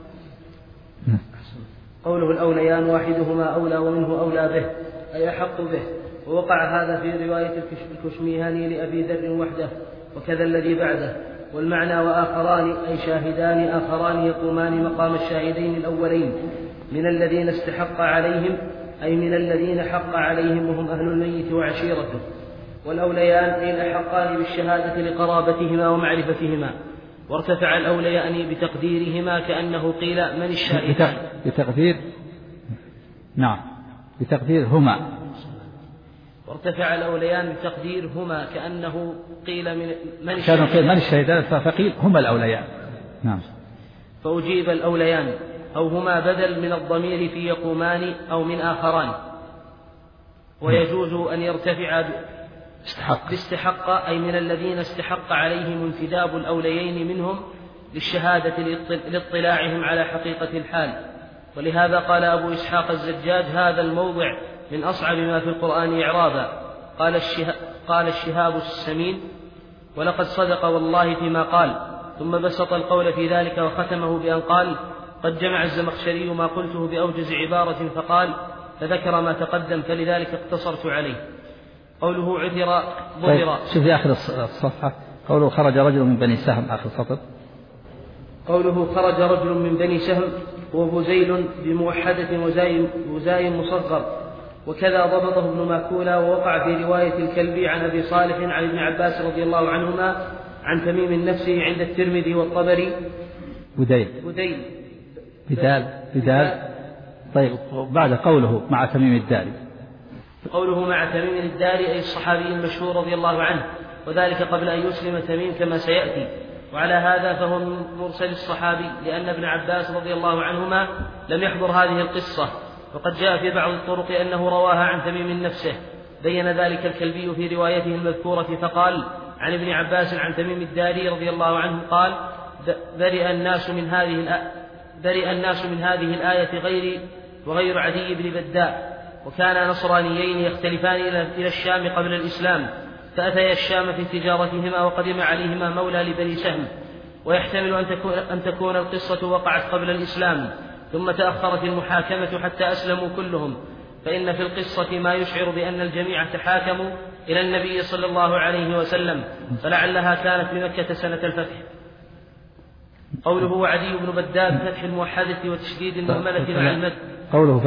D: قوله الأوليان واحدهما أولى ومنه أولى به أي أحق به، ووقع هذا في رواية الكشميهاني لأبي ذر وحده، وكذا الذي بعده. والمعنى وآخران أي شاهدان آخران يقومان مقام الشاهدين الأولين من الذين استحق عليهم، أي من الذين حق عليهم وهم أهل الميت وعشيرته. والأوليان أي الأحقان بالشهادة لقرابتهما ومعرفتهما، وارتفع الأوليان بتقديرهما كأنه قيل من الشاهدان
B: بتقدير هما،
D: وارتفع الأوليان بتقدير هما كأنه قيل من
B: الشهيدان فقيل هما الأوليان. نعم.
D: فأجيب الأوليان أو هما بدل من الضمير في يقومان أو من آخران، ويجوز أن يرتفع باستحق أي من الذين استحق عليهم انتداب الأوليين منهم للشهادة لاطلاعهم على حقيقة الحال. ولهذا قال أبو إسحاق الزجاج هذا الموضع من أصعب ما في القرآن إعرابا. قال الشهاب السمين ولقد صدق والله فيما قال، ثم بسط القول في ذلك وختمه بأن قال قد جمع الزمخشري ما قلته بأوجز عبارة فقال فذكر ما تقدم فلذلك اقتصرت عليه. قوله عثر ظهر.
B: شوف في آخر الصفحة قوله خرج رجل من بني سهم، آخر سطر.
D: قوله خرج رجل من بني سهم وبزيل بموحدة وزاي مصغر، وكذا ضبطه ابن ماكولا، ووقع في رواية الكلبي عن أبي صالح عن ابن عباس رضي الله عنهما عن تميم النفسي عند الترمذي والطبري.
B: بدال. طيب بعد قوله مع تميم الداري.
D: قوله مع تميم الداري أي الصحابي المشهور رضي الله عنه، وذلك قبل أن يسلم تميم كما سيأتي. وعلى هذا فهو من مرسل الصحابي، لأن ابن عباس رضي الله عنهما لم يحضر هذه القصة، وقد جاء في بعض الطرق أنه رواها عن تميم نفسه. بين ذلك الكلبي في روايته المذكورة فقال عن ابن عباس عن تميم الداري رضي الله عنه قال برئ الناس من هذه الآية وغير عدي بن بداء، وكان نصرانيين يختلفان إلى الشام قبل الإسلام، فأتيا الشام في تجارتهما وقدم عليهما مولى لبني سهم، ويحتمل أن تكون القصة وقعت قبل الإسلام ثم تأخرت المحاكمة حتى أسلموا كلهم، فإن في القصة ما يشعر بأن الجميع تحاكموا إلى النبي صلى الله عليه وسلم، فلعلها كانت بمكة سنة الفتح. قوله وعدي بن بداء بفتح الموحدة وتشديد المهملة مع المد.
B: قوله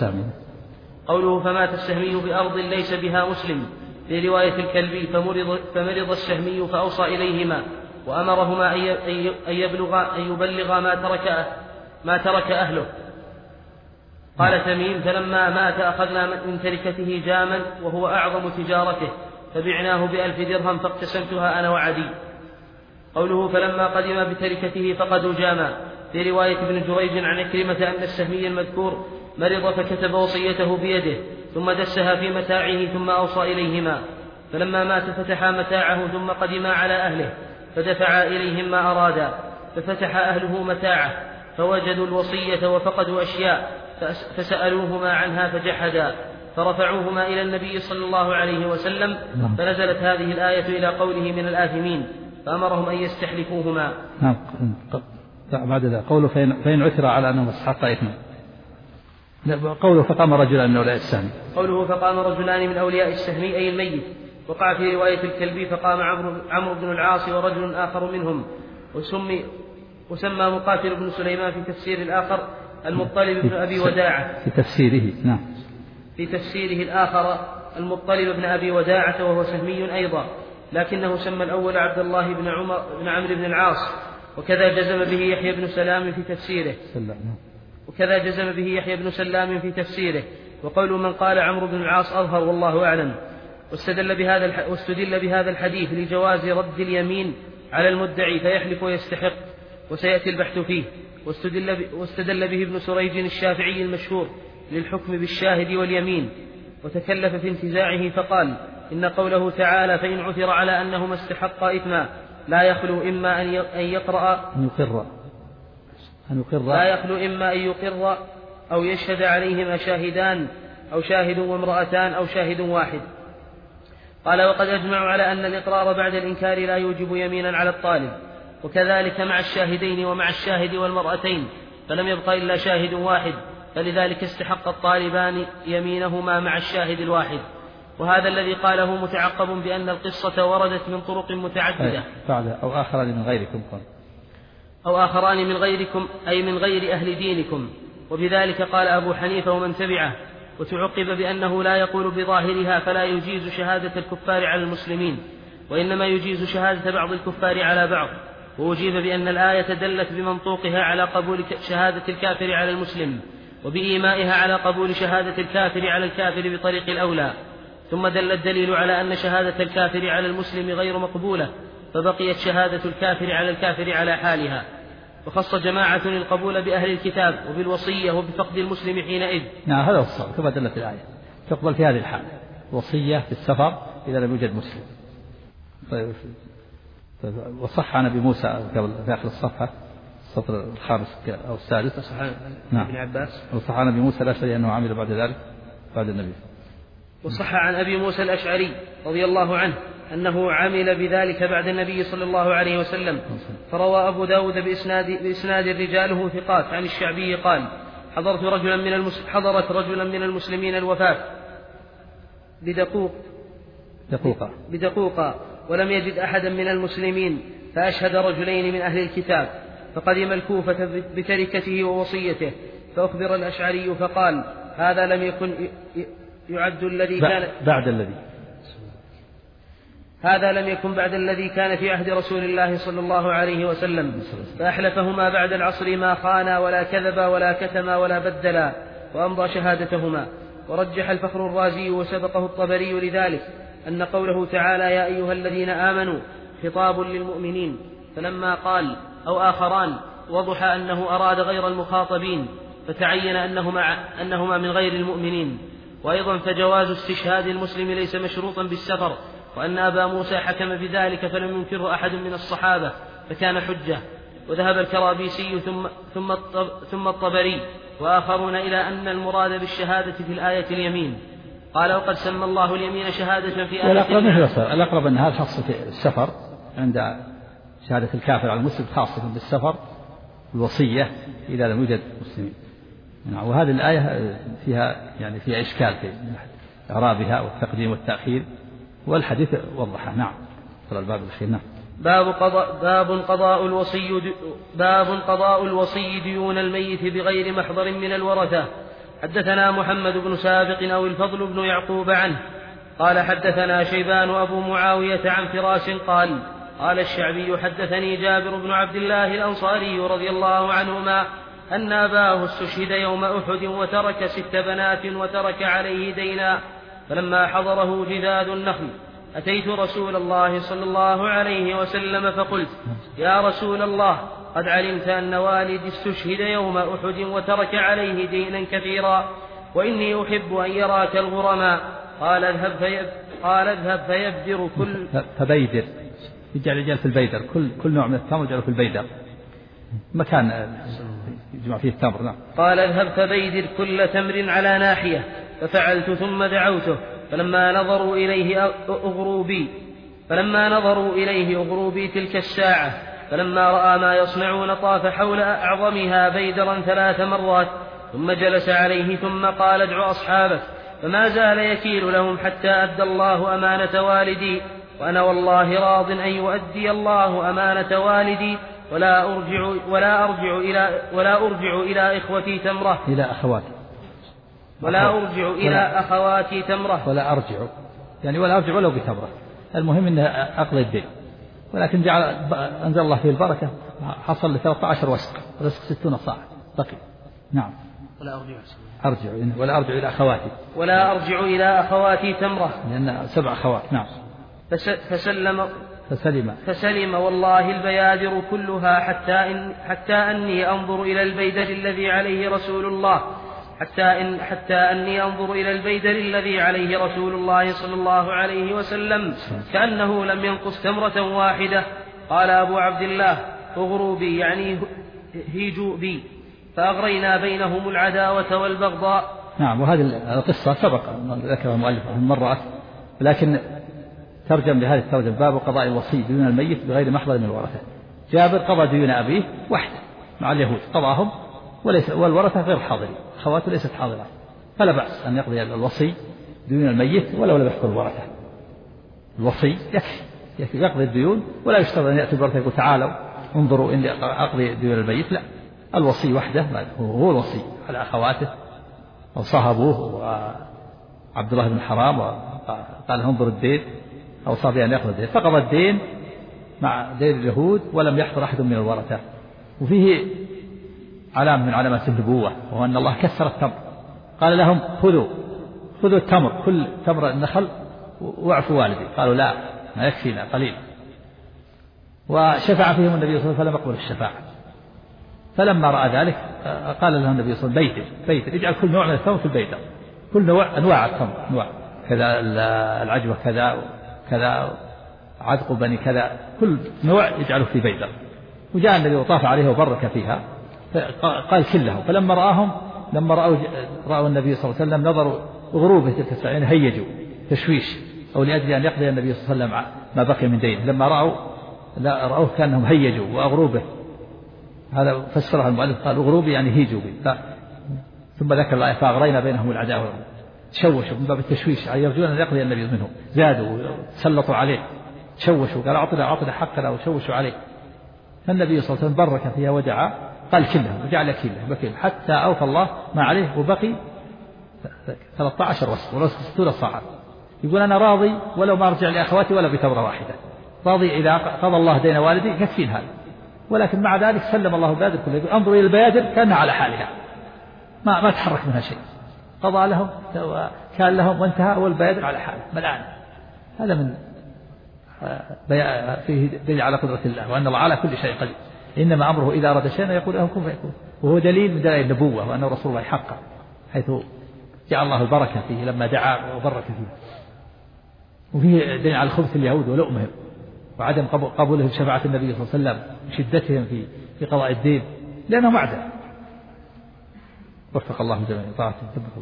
D: فمات السهمي بأرض ليس بها مسلم، في رواية الكلبي فمرض السهمي فأوصى إليهما وأمرهما أن يبلغا ما ترك أهله. قال تميم فلما مات أخذنا من تركته جاما وهو أعظم تجارته فبعناه ب1,000 درهم فاقتسمتها أنا وعدي. قوله فلما قدم بتركته فقدوا جاما، في رواية ابن جريج عن عكرمة أن السهمي المذكور مرض فكتب وصيته بيده ثم دسها في متاعه ثم أوصى إليهما، فلما مات فتحا متاعه ثم قدما على أهله فدفعا إليهم ما أرادا، ففتح أهله متاعه فوجدوا الوصية وفقدوا أشياء فسألوهما عنها فجحدا، فرفعوهما إلى النبي صلى الله عليه وسلم، فنزلت هذه الآية إلى قوله من الآثمين فأمرهم أن يستحلفوهما.
B: بعد ذلك قوله فإن عثر على أنهم استحق إثما. قوله فقام رجلان من أولياء السهم.
D: قوله فقام رجلان من أولياء السهم أي الميت، وقع في رواية الكلبي فقام عمرو بن العاص ورجل آخر منهم، وسمى مقاتل بن سليمان في تفسير الآخر المطلب بن أبي وداعة في تفسيره الآخر المطلب بن أبي وداعة وهو سهمي أيضا، لكنه سمى الأول عبد الله بن عمرو بن العاص، وكذا جزم به يحيى بن سلام في تفسيره وقول من قال عمرو بن العاص أظهر والله أعلم. واستدل بهذا الحديث لجواز رد اليمين على المدعي فيحلف ويستحق، وسيأتي البحث فيه. واستدل به ابن سريج الشافعي المشهور للحكم بالشاهد واليمين، وتكلف في انتزاعه فقال إن قوله تعالى فإن عثر على أنهما استحقا إثما لا يخلو إما أن يقر أو يشهد عليهما شاهدان أو شاهد وامرأتان أو شاهد واحد. قال وقد أجمعوا على أن الإقرار بعد الإنكار لا يوجب يمينا على الطالب، وكذلك مع الشاهدين ومع الشاهد والمرأتين، فلم يبق إلا شاهد واحد، فلذلك استحق الطالبان يمينهما مع الشاهد الواحد. وهذا الذي قاله متعقب بأن القصة وردت من طرق متعددة.
B: أو آخران من غيركم،
D: أو آخران من غيركم أي من غير أهل دينكم، وبذلك قال أبو حنيفة ومن تبعه. وتعقب بأنه لا يقول بظاهرها فلا يجيز شهادة الكفار على المسلمين، وإنما يجيز شهادة بعض الكفار على بعض. وأجيب بأن الآية دلت بمنطوقها على قبول شهادة الكافر على المسلم، وبإيمائها على قبول شهادة الكافر على الكافر بطريق الأولى. ثم دل الدليل على أن شهادة الكافر على المسلم غير مقبولة، فبقيت شهادة الكافر على الكافر على حالها. وخص جماعة القبول بأهل الكتاب وبالوصية وبفقد المسلم حينئذ.
B: نعم هذا هو الصواب كما دلت الآية، تقبل في هذه الحال وصية في السفر إذا لم يوجد مسلم. طيب وصح عن أبي موسى قبل داخل الصفحة السطر الخامس أو السادس.
D: نعم. ابن عباس.
B: وصح عن أبي موسى الأشعري أنه عمل بعد ذلك بعد النبي.
D: وصح عن أبي موسى الأشعري رضي الله عنه أنه عمل بذلك بعد النبي صلى الله عليه وسلم. فروى أبو داود بإسناد رجاله ثقات عن الشعبي قال حضرت رجلا من المسلمين الوفاة بدقوقة ولم يجد أحدا من المسلمين، فأشهد رجلين من أهل الكتاب، فقدم الكوفة بتركته ووصيته، فأخبر الأشعري فقال هذا لم يكن يعد الذي كان هذا لم يكن بعد الذي كان في عهد رسول الله صلى الله عليه وسلم. فأحلفهما بعد العصر ما خانا ولا كذبا ولا كتما ولا بدلا، وأمضى شهادتهما. ورجح الفخر الرازي وسبقه الطبري لذلك أن قوله تعالى يا أيها الذين آمنوا خطاب للمؤمنين، فلما قال أو آخران وضح أنه أراد غير المخاطبين، فتعين أنهما من غير المؤمنين. وأيضا فجواز استشهاد المسلم ليس مشروطا بالسفر، وأن أبا موسى حكم بذلك فلم ينكره أحد من الصحابة فكان حجة. وذهب الكرابيسي ثم الطبري وآخرون إلى أن المراد بالشهادة في الآية اليمين. قال وقد سمى الله اليمين شهادة في آية
B: الأقرب أن هذا خاص في السفر عند شهادة الكافر على المسلم خاصة بالسفر الوصية إذا لم يوجد مسلمين. وهذه الآية فيها إشكال في إعرابها والتقديم والتأخير، والحديث وضحه. نعم. الباب الأخير. نعم.
D: باب قضاء الوصي ديون الميت بغير محضر من الورثة. حدثنا محمد بن سابق أو الفضل بن يعقوب عنه قال حدثنا شيبان أبو معاوية عن فراس قال الشعبي حدثني جابر بن عبد الله الأنصاري رضي الله عنهما أن أباه استشهد يوم أحد وترك 6 بنات وترك عليه دينا، فلما حضره جذاذ النخل أتيت رسول الله صلى الله عليه وسلم فقلت يا رسول الله قد علمت أن والدي استشهد يوم أحد وترك عليه دينا كثيرا، وإني أحب أن يراك الغرماء. قال اذهب فيبدر كل
B: فبيدر يجعل في البيدر كل نوع من التمر يجعله في البيدر مكان يجمع فيه التمر. نعم.
D: قال اذهب فبيدر كل تمر على ناحية، ففعلت ثم دعوته فلما نظروا إليه أغروا بي تلك الساعة، فلما رأى ما يصنعون طاف حول أعظمها بيدرا 3 مرات ثم جلس عليه ثم قال ادع أصحابك، فما زال يكيل لهم حتى أدى الله أمانة والدي، وأنا والله راض أن يؤدي الله أمانة والدي ولا أرجع إلى إخوتي تمرة
B: إلى أخواتي
D: ولا أرجع إلى أخواتي تمرة
B: ولا أرجع ولو بتمرة. المهم أن أقضي الدين، ولكن أنزل الله فيه البركة، حصل ل 13 وسق 60 صاع بقي. نعم. ولا أرجع إلى أخواتي
D: ولا أرجع إلى أخواتي تمرة،
B: لأن 7 أخوات. نعم.
D: فسلم والله البيادر كلها حتى أني أنظر إلى البيدر الذي عليه رسول الله حتى أني أنظر إلى البيدر الذي عليه رسول الله صلى الله عليه وسلم كأنه لم ينقص تمرة واحدة. قال أبو عبد الله: اغروا بي يعني هيجوا بي، فأغرينا بينهم العداوة والبغضاء.
B: نعم. وهذه القصة سبق ذكرها المؤلف مرات، لكن ترجم لهذه الترجمة: باب قضاء الوصي دون الميت بغير محضر من الورثة. جابر قضى ديون أبيه وحده مع اليهود، قضاهم والورثة غير حاضرين، أخواته ليست حاضرة، فلا بأس أن يقضي الوصي دون الميت ولو لم يحضر الورثة. الوصي يكفي يقضي الديون، ولا يشترط أن يأتي الورثة يقول: تعالوا انظروا إني أقضي ديون الميت. لا، الوصي وحده هو الوصي على أخواته، وصاحبوه وعبد الله بن حرام وقال: انظر الدين، أو صار بأن يقضي الدين، فقضى الدين مع دين اليهود ولم يحضر أحد من الورثة. وفيه علامة من علامات النبوة، وهو أن الله كسر التمر، قال لهم: خذوا التمر، كل تمر النخل واعفوا والدي. قالوا: لا، ما يكفينا، قليل. وشفع فيهم النبي صلى الله عليه وسلم يقبل الشفاعة. فلما رأى ذلك قال له النبي صلى الله عليه وسلم: بيت اجعل كل نوع من التمر في البيت، كل نوع أنواع التمر، أنواع كذا، العجوة كذا عدق بني كذا، كل نوع يجعله في بيت. وجاء النبي وطاف عليه وبرك فيها، قال كله. فلما رأوا النبي صلى الله عليه وسلم نظروا غروبه تلك الساعة، هيجوا تشويش، أو لأجل أن يقضي النبي صلى الله عليه وسلم ما بقي من دين. لما رأوه كأنهم هيجوا وأغروبه، هذا فسرها المؤلف قال: غروبي يعني هيجوا بي. ثم ذكر الآية: فأغرينا بينهم العداوة. تشوشوا من باب التشويش، يرجون أن يقضي النبي منهم، زادوا سلطوا عليه، تشوشوا، قال: أعطنا حقنا، وشوشوا عليه. فالنبي صلى الله عليه وسلم برك فيها ودعا، قال كلهم، وجعل كله حتى أوفى الله ما عليه، وبقي 13 وسط ولا 60 صاعا. يقول: أنا راضي ولو ما أرجع لأخواتي ولا بتمرة واحدة، راضي إذا قضى الله دين والدي يكفين هذا. ولكن مع ذلك سلم الله البيادر كله. يقول: انظروا إلى البيادر كأنها على حالها، ما تحرك منها شيء، قضى لهم كان لهم وانتهى، والبيادر على حاله ملعان. هذا من فيه دليل على قدرة الله، وأن الله على كل شيء قدير. إنما أمره إذا أراد شيئا يقول له كن فيكون. وهو دليل من دلائل النبوة، وأنه رسول الله حقا، حيث جعل الله البركة فيه لما دعا وبرك فيه. وفيه دليل على خبث اليهود ولؤمهم، وعدم قبولهم شفاعة النبي صلى الله عليه وسلم، وشدتهم في قضاء الدين، لأنهم أعداء. وفق الله جميعا طاعته.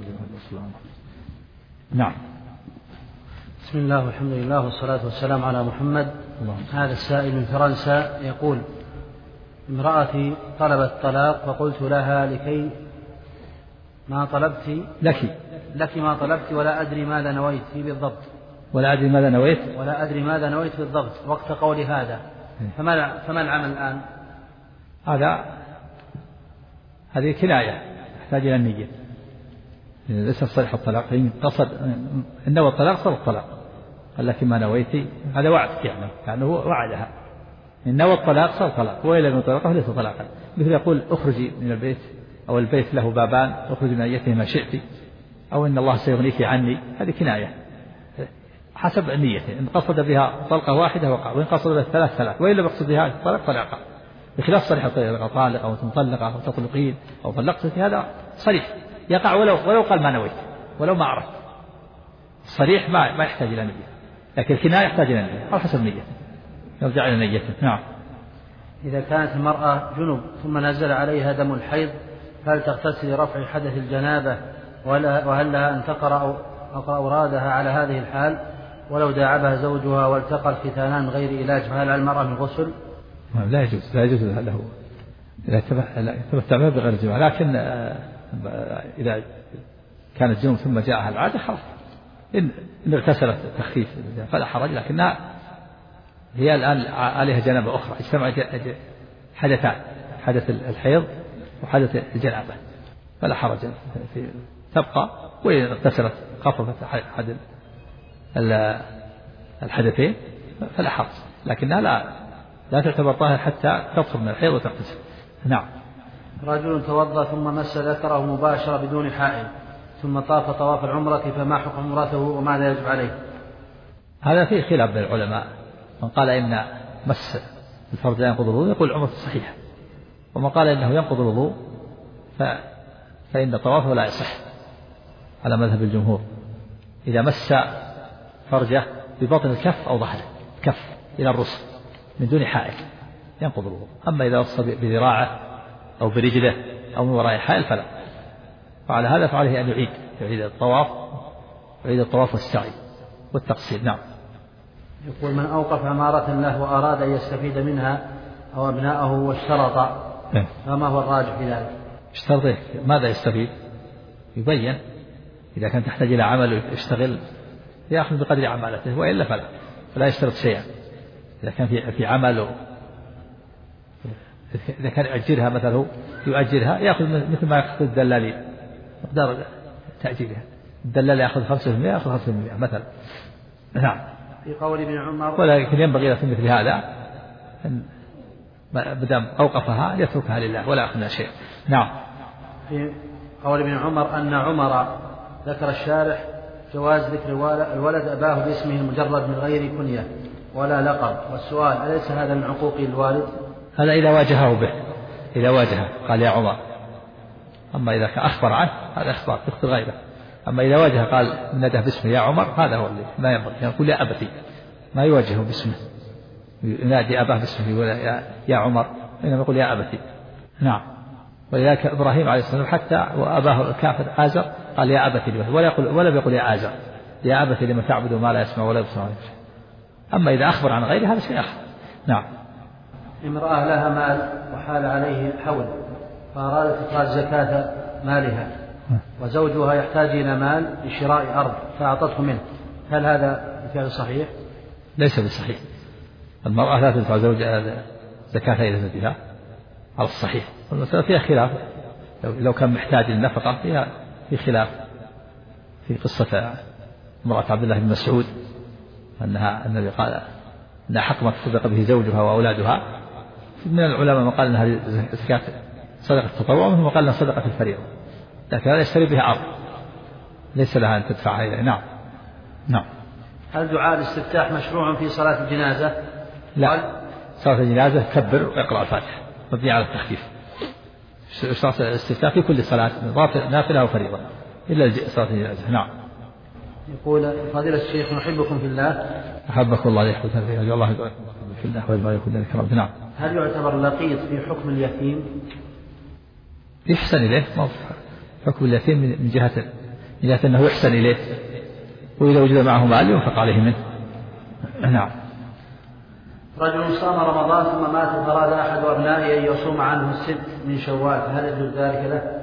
B: نعم.
A: بسم الله والحمد لله والصلاة والسلام على محمد. هذا السائل من فرنسا يقول: امرأتي طلبت طلاق، فقلت لها: لك ما طلبت ولا أدري ماذا نويت بالضبط.
B: ولا أدري ماذا نويت
A: بالضبط وقت قولي هذا، فما العمل الآن؟
B: هذه كناية تحتاج إلى النية، ليس صريح الطلاق. إن قصد إن نوى الطلاق صار الطلاق، قال: لك ما نويتي، هذا وعد يعني هو وعدها. إن نوى الطلاق صار طلاق، وإن لم يطلقه ليس طلاقا. مثل يقول: اخرجي من البيت، أو البيت له بابان، اخرجي من أيته ما شئت، أو إن الله سيغنيك عني. هذه كناية حسب نيته. إن قصد بها طلقة واحدة وقع، وإن قصد بها ثلاث، وإن لم يقصد بها طلاق طلاقا، بخلاف صريح الطلاق: طالقة أو مطلقة أو تطلقين أو طلقت، هذا صريح يقع ولو قال ما نويت، ولو ما عرفت. الصريح ما يحتاج إلى نية، لكن الكناية يحتاج إلى نية على حسب نيته، يرجع إلى نيته. نعم.
A: إذا كانت المرأة جنب ثم نزل عليها دم الحيض، هل تغتسل لرفع حدث الجنابة، وهل لها أن تقرأ أورادها على هذه الحال؟ ولو داعبها زوجها والتقى الختانان غير علاج، فهل على المرأة من غسل؟
B: لا يجوز له إذا تمتع به بغير جماع. لكن إذا كانت جنب ثم جاءها العادة خلاص، إن اغتسلت تخفيف فلا حرج. لكنها هي الآن عليها جنابة أخرى، اجتمع حدثان: حدث الحيض وحدث الجنابة، فلا حرج في تبقى. وإن اغتسلت خففت حدث الحدثين فلا حرج، لكنها لا تعتبر طاهرة حتى تطهر من الحيض وتغتسل. نعم.
A: رجل توضأ ثم مس ذكره مباشرة بدون حائل ثم طاف طواف العمرة، فما حكم عمرته وماذا يجب عليه؟
B: هذا فيه خلاف بين العلماء، من قال إن مس الفرج لا ينقض الوضوء يقول العمرة صحيحة، ومن قال إنه ينقض الوضوء فإن طوافه لا يصح على مذهب الجمهور إذا مس فرجه ببطن الكف أو ظهره كف إلى الرسل من دون حائل ينقض الوضوء. أما إذا وصل بذراعه أو برجله أو من وراء حائل فلا. وعلى هذا فعليه أن يعيد الطواف والسعي والتقصير. نعم.
A: يقول من أوقف عمارة له وأراد أن يستفيد منها أو أبناءه واشترط، فما هو الراجح في ذلك؟
B: اشترط ماذا يستفيد؟ يبين إذا كان تحتاج إلى عمل يشتغل يأخذ بقدر عمالته، وإلا فلا يشترط شيئا. إذا كان في عمل، إذا كان يؤجرها مثلا يؤجرها يأخذ مثل ما يأخذ الدلالين مقدار تأجيرها، الدلال يأخذ 5% يأخذ 5% مثلا. نعم.
A: في قول ابن عمر
B: ولكن ينبغي في مثل هذا بدم أوقفها يتركها لله ولا يأخذ منها شيء. نعم.
A: في قول ابن عمر أن عمر ذكر الشارح جواز ذكر الولد أباه باسمه المجرد من غير كنية ولا لقب، والسؤال أليس هذا من عقوق الوالد؟
B: هذا إذا واجهه به، إذا واجهه قال يا عمر. أما إذا كان أخبر عنه هذا إخبار تخبر غيره. أما إذا واجه قال نده باسمه يا عمر هذا هو اللي ما ينبغي، يقول يا أبتي، ما يواجهه باسمه، ينادي أباه باسمه يقول يا عمر، إنما يقول يا أبتي. نعم. ولذلك إبراهيم عليه السلام حتى وأباه الكافر آزر قال يا أبتي، ولا بيقول يا آزر يا أبتي لما تعبد ما لا يسمع ولا يبصر. أما إذا أخبر عن غيره هذا شيء آخر. نعم.
A: امرأة لها مال وحال عليه حول فأرادت إخراج زكاة مالها وزوجها يحتاج إلى مال لشراء أرض فأعطته منه، هل هذا الفعل صحيح؟
B: ليس بصحيح. المرأة لا تدفع زكاة إلى زوجها على الصحيح، والمسألة فيها خلاف. لو كان محتاج للنفقة فيها في خلاف في قصة امرأة عبد الله بن مسعود أنها النبي قال أن حق ما تصدق به زوجها وأولادها. من العلماء من قال أنها زكاة صدقة التطوع، ومنهم قال أنها صدقة الفريضة، لكن هذا يشتري بها أرض ليس لها أن تدفعها إليه. نعم. نعم.
A: هل دعاء الاستفتاح مشروع في صلاة الجنازة؟
B: لا، صلاة الجنازة كبر ويقرأ الفاتحة مبني على التخفيف. صلاة الاستفتاح في كل صلاة نافلة وفريضة إلا صلاة الجنازة. نعم.
A: يقول فضيلة الشيخ نحبكم في الله.
B: أحبكم الله يحفظك في الله في الله ويرضى يكون ذلك رب. نعم.
A: هل يعتبر لقيط في حكم اليتيم؟
B: يحسن إليه، ما حكم اليتيم من جهة أنه يحسن إليه، وإذا وجد معه مال ينفق عليه منه. نعم.
A: رجل صام رمضان ثم مات فأراد أحد أبنائه أن يصوم عنه الست من شوال، هل يجوز ذلك له؟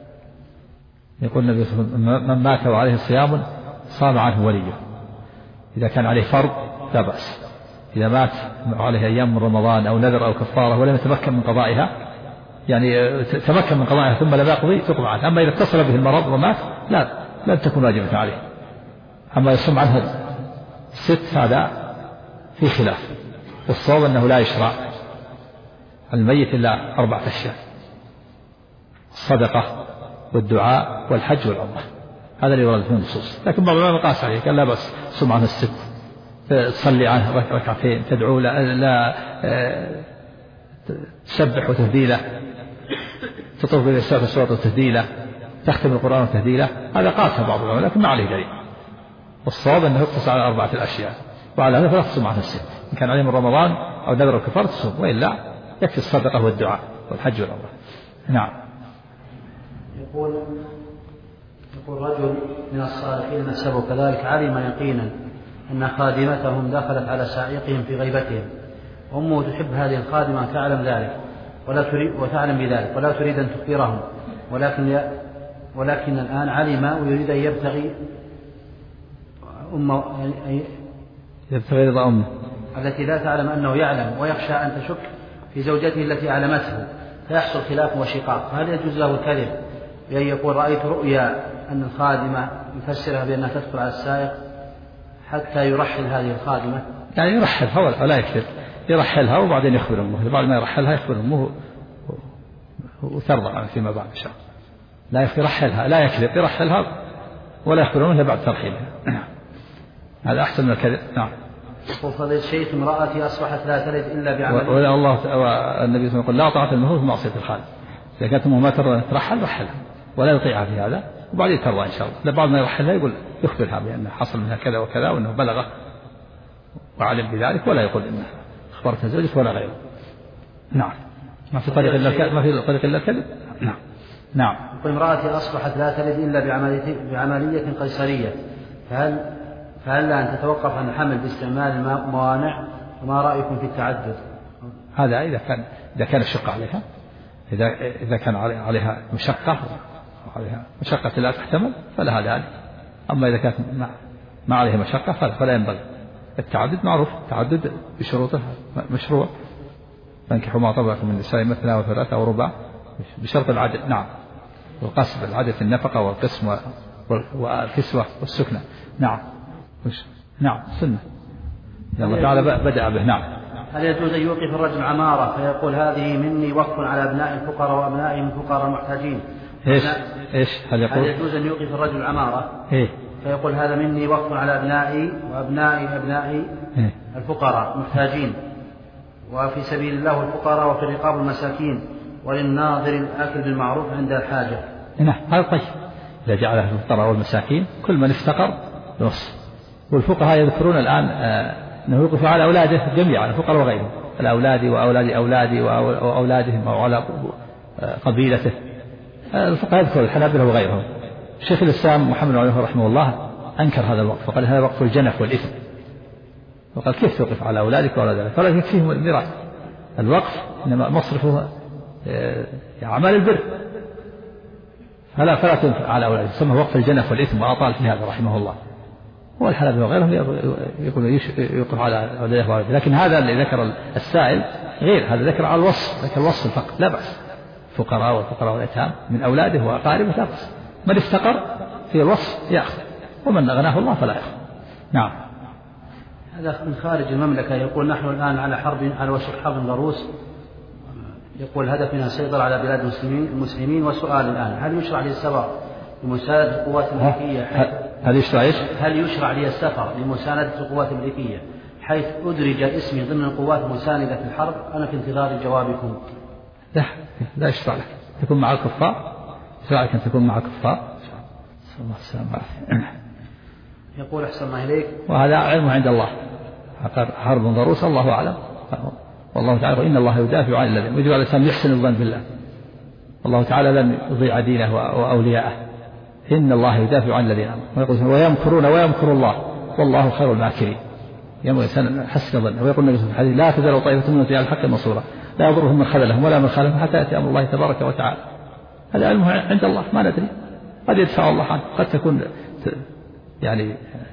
B: يقول النبي صلى الله عليه وسلم من مات وعليه صيام صام عنه وليه. إذا كان عليه فرض لا بأس. إذا مات عليه أيام من رمضان أو نذر أو كفارة ولم يتمكن من قضائها، يعني تمكن من قضائها ثم لم يقضي تقضى عنه. أما إذا اتصل به المرض ومات لا تكون واجبة عليه. أما يصوم عنه الست هذا في خلاف، والصواب أنه لا يشرع الميت إلا 4 أشياء: الصدقة والدعاء والحج والعمرة. هذا اللي ورد في النصوص. لكن بعض العلماء قاس عليه قال لا بأس صوم عنه الست، تصلي عنه ركعتين، تدعو لا تسبح وتهديله، تطوف بالإسراء والسورة وتهديله، تختم القرآن وتهديله. هذا قاسها بعض العلماء لكن ما عليه دليل. والصواب أنه يقتصر على 4 الأشياء، وعلى هذا فلا تصوم عنه الست. إن كان عليه من رمضان أو نذر أو كفارة تصوم، وإلا يكفي الصدقة والدعاء والحج والعمرة. نعم.
A: يقول رجل من الصالحين نسبه كذلك علم يقينا أن خادمتهم دخلت على سائقهم في غيبتهم، أمه تحب هذه الخادمة تعلم ذلك وتعلم بذلك ولا تريد أن تخبرهم، ولكن الآن علم ويريد أن يبتغي
B: رضا أمه
A: التي لا تعلم أنه يعلم، ويخشى أن تشك في زوجته التي علمته فيحصل خلاف وشقاق. هل يجوز له الكذب بأن يقول رأيت رؤيا أن الخادمة يفسرها بأنها تدخل على السائق حتى يرحل هذه الخادمة؟
B: يعني يرحلها ولا يكذب، يرحلها وبعدين يخبر أمه. بعد ما يرحلها يخبر أمه وترضى فيما بعد إن شاء الله. لا يرحلها، لا يكذب، يرحلها ولا يخبرون إلا بعد ترحيلها. هذا أحسن من الكذب. نعم.
A: وفضل الشيخ امرأتي أصبحت لا تلد إلا بعمل.
B: ولا الله النبي صلى الله عليه وسلم يقول لا طاعة المهور في معصية الخالق. إذا كانت أمه ما ترضى ترحل رحلها ولا يطيعها في هذا، وبعدين ترضى إن شاء الله. لبعض ما يرحلها يقول يخبرها بأن حصل منها كذا وكذا وأنه بلغه وعلم بذلك، ولا يقول إنه أخبرتها زوجك ولا غيره. نعم. ما في طريق إلا الكذب. نعم. نعم.
A: امرأتي أصبحت لا تلد إلا بعملية قيصرية، فهل أن تتوقف عن الحمل باستعمال الموانع؟ وما رأيكم في التعدد؟
B: هذا إذا كان الشق عليها، إذا كان عليها مشقة لا تحتمل فلها ذلك. أما إذا كانت ما عليها مشقة فلا ينبغي. التعدد معروف، التعدد بشروطه مشروع. فانكحوا ما طاب لكم من النساء مثنى وثلاثة أو رباع بشرط العدل. نعم. والقصد العدل في النفقة والقسم والكسوة والسكنة. نعم. نعم. سنة الله تعالى بدأ به. نعم.
A: هل يجوز أن يوقف الرجل عمارة فيقول هذه مني وقف على أبناء الفقراء وأبنائهم الفقراء المحتاجين؟
B: إيش هل
A: يجوز أن يوقف الرجل عمارة فيقول هذا مني وقف على أبنائي وأبنائي أبنائي الفقراء المحتاجين، وفي سبيل الله الفقراء وفي رقاب المساكين، وللناظر الآكل بالمعروف عند الحاجة؟
B: نعم. هذا طيب. إذا جعلها الفقراء والمساكين كل من افتقر نص. والفقهاء يذكرون الآن أنه يوقف على أولاده جميعا، الفقراء وغيرهم، الأولاد وأولاد أولادي وأولادهم أو على قبيلته. الفقهاء يذكرون الحنابلة وغيرهم. شيخ الإسلام محمد بن عبد الوهاب رحمه الله أنكر هذا الوقف وقال هذا وقف الجنف والإثم. وقال كيف توقف على أولادك وأولادك؟ قال يكفيهم الميراث. الوقف إنما مصرفه أعمال البر، فلا تنفع على أولادك. يسمى وقف الجنف والإثم، وأطال في هذا رحمه الله. والحنابلة وغيرهم يقول يوقف على أولادك وأولادك. لكن هذا اللي ذكر السائل غير هذا، ذكر على الوصف، ذكر الوصف فقط، لا بأس. الفقراء والفقراء والأيتام من أولاده وأقاربه لا بأس. من افتقر في الوصف يأخذ، ومن أغناه الله فلا يأخذ. نعم.
A: هذا من خارج المملكة يقول نحن الآن على وشك حرب ضروس، يقول هدفنا السيطرة على بلاد المسلمين. وسؤال الآن، هل يشرع لي السفر لمساندة القوات الأمريكية؟ هل يشرع لي السفر لمساندة القوات الأمريكية حيث أدرج اسمي ضمن القوات المساندة في الحرب؟ أنا في انتظار جوابكم.
B: لا يشرع لك تكون مع الكفار، يشرع لك أن تكون مع الكفار. صلى الله عليه وسلم.
A: يقول أحسن الله إليك،
B: وهذا علم عند الله. حرب ضروس الله أعلم. والله تعالى إن الله يدافع عن الذين، ويجب على الإنسان يحسن الظن بالله. الله تعالى لن يضيع دينه وأولياءه. إن الله يدافع عن الذين آمنوا ويمكرون ويمكر الله والله خير الماكرين. ينبغي الإنسان حسن الظن. ويقول النبي في الحديث لا تزال طائفة من على الحق منصورة لا يضرهم من خذلهم ولا من خالفهم حتى يأتي أمر الله تبارك وتعالى. هذا علمه عند الله، ما ندري، قد يدفع الله عنه، قد تكون يعني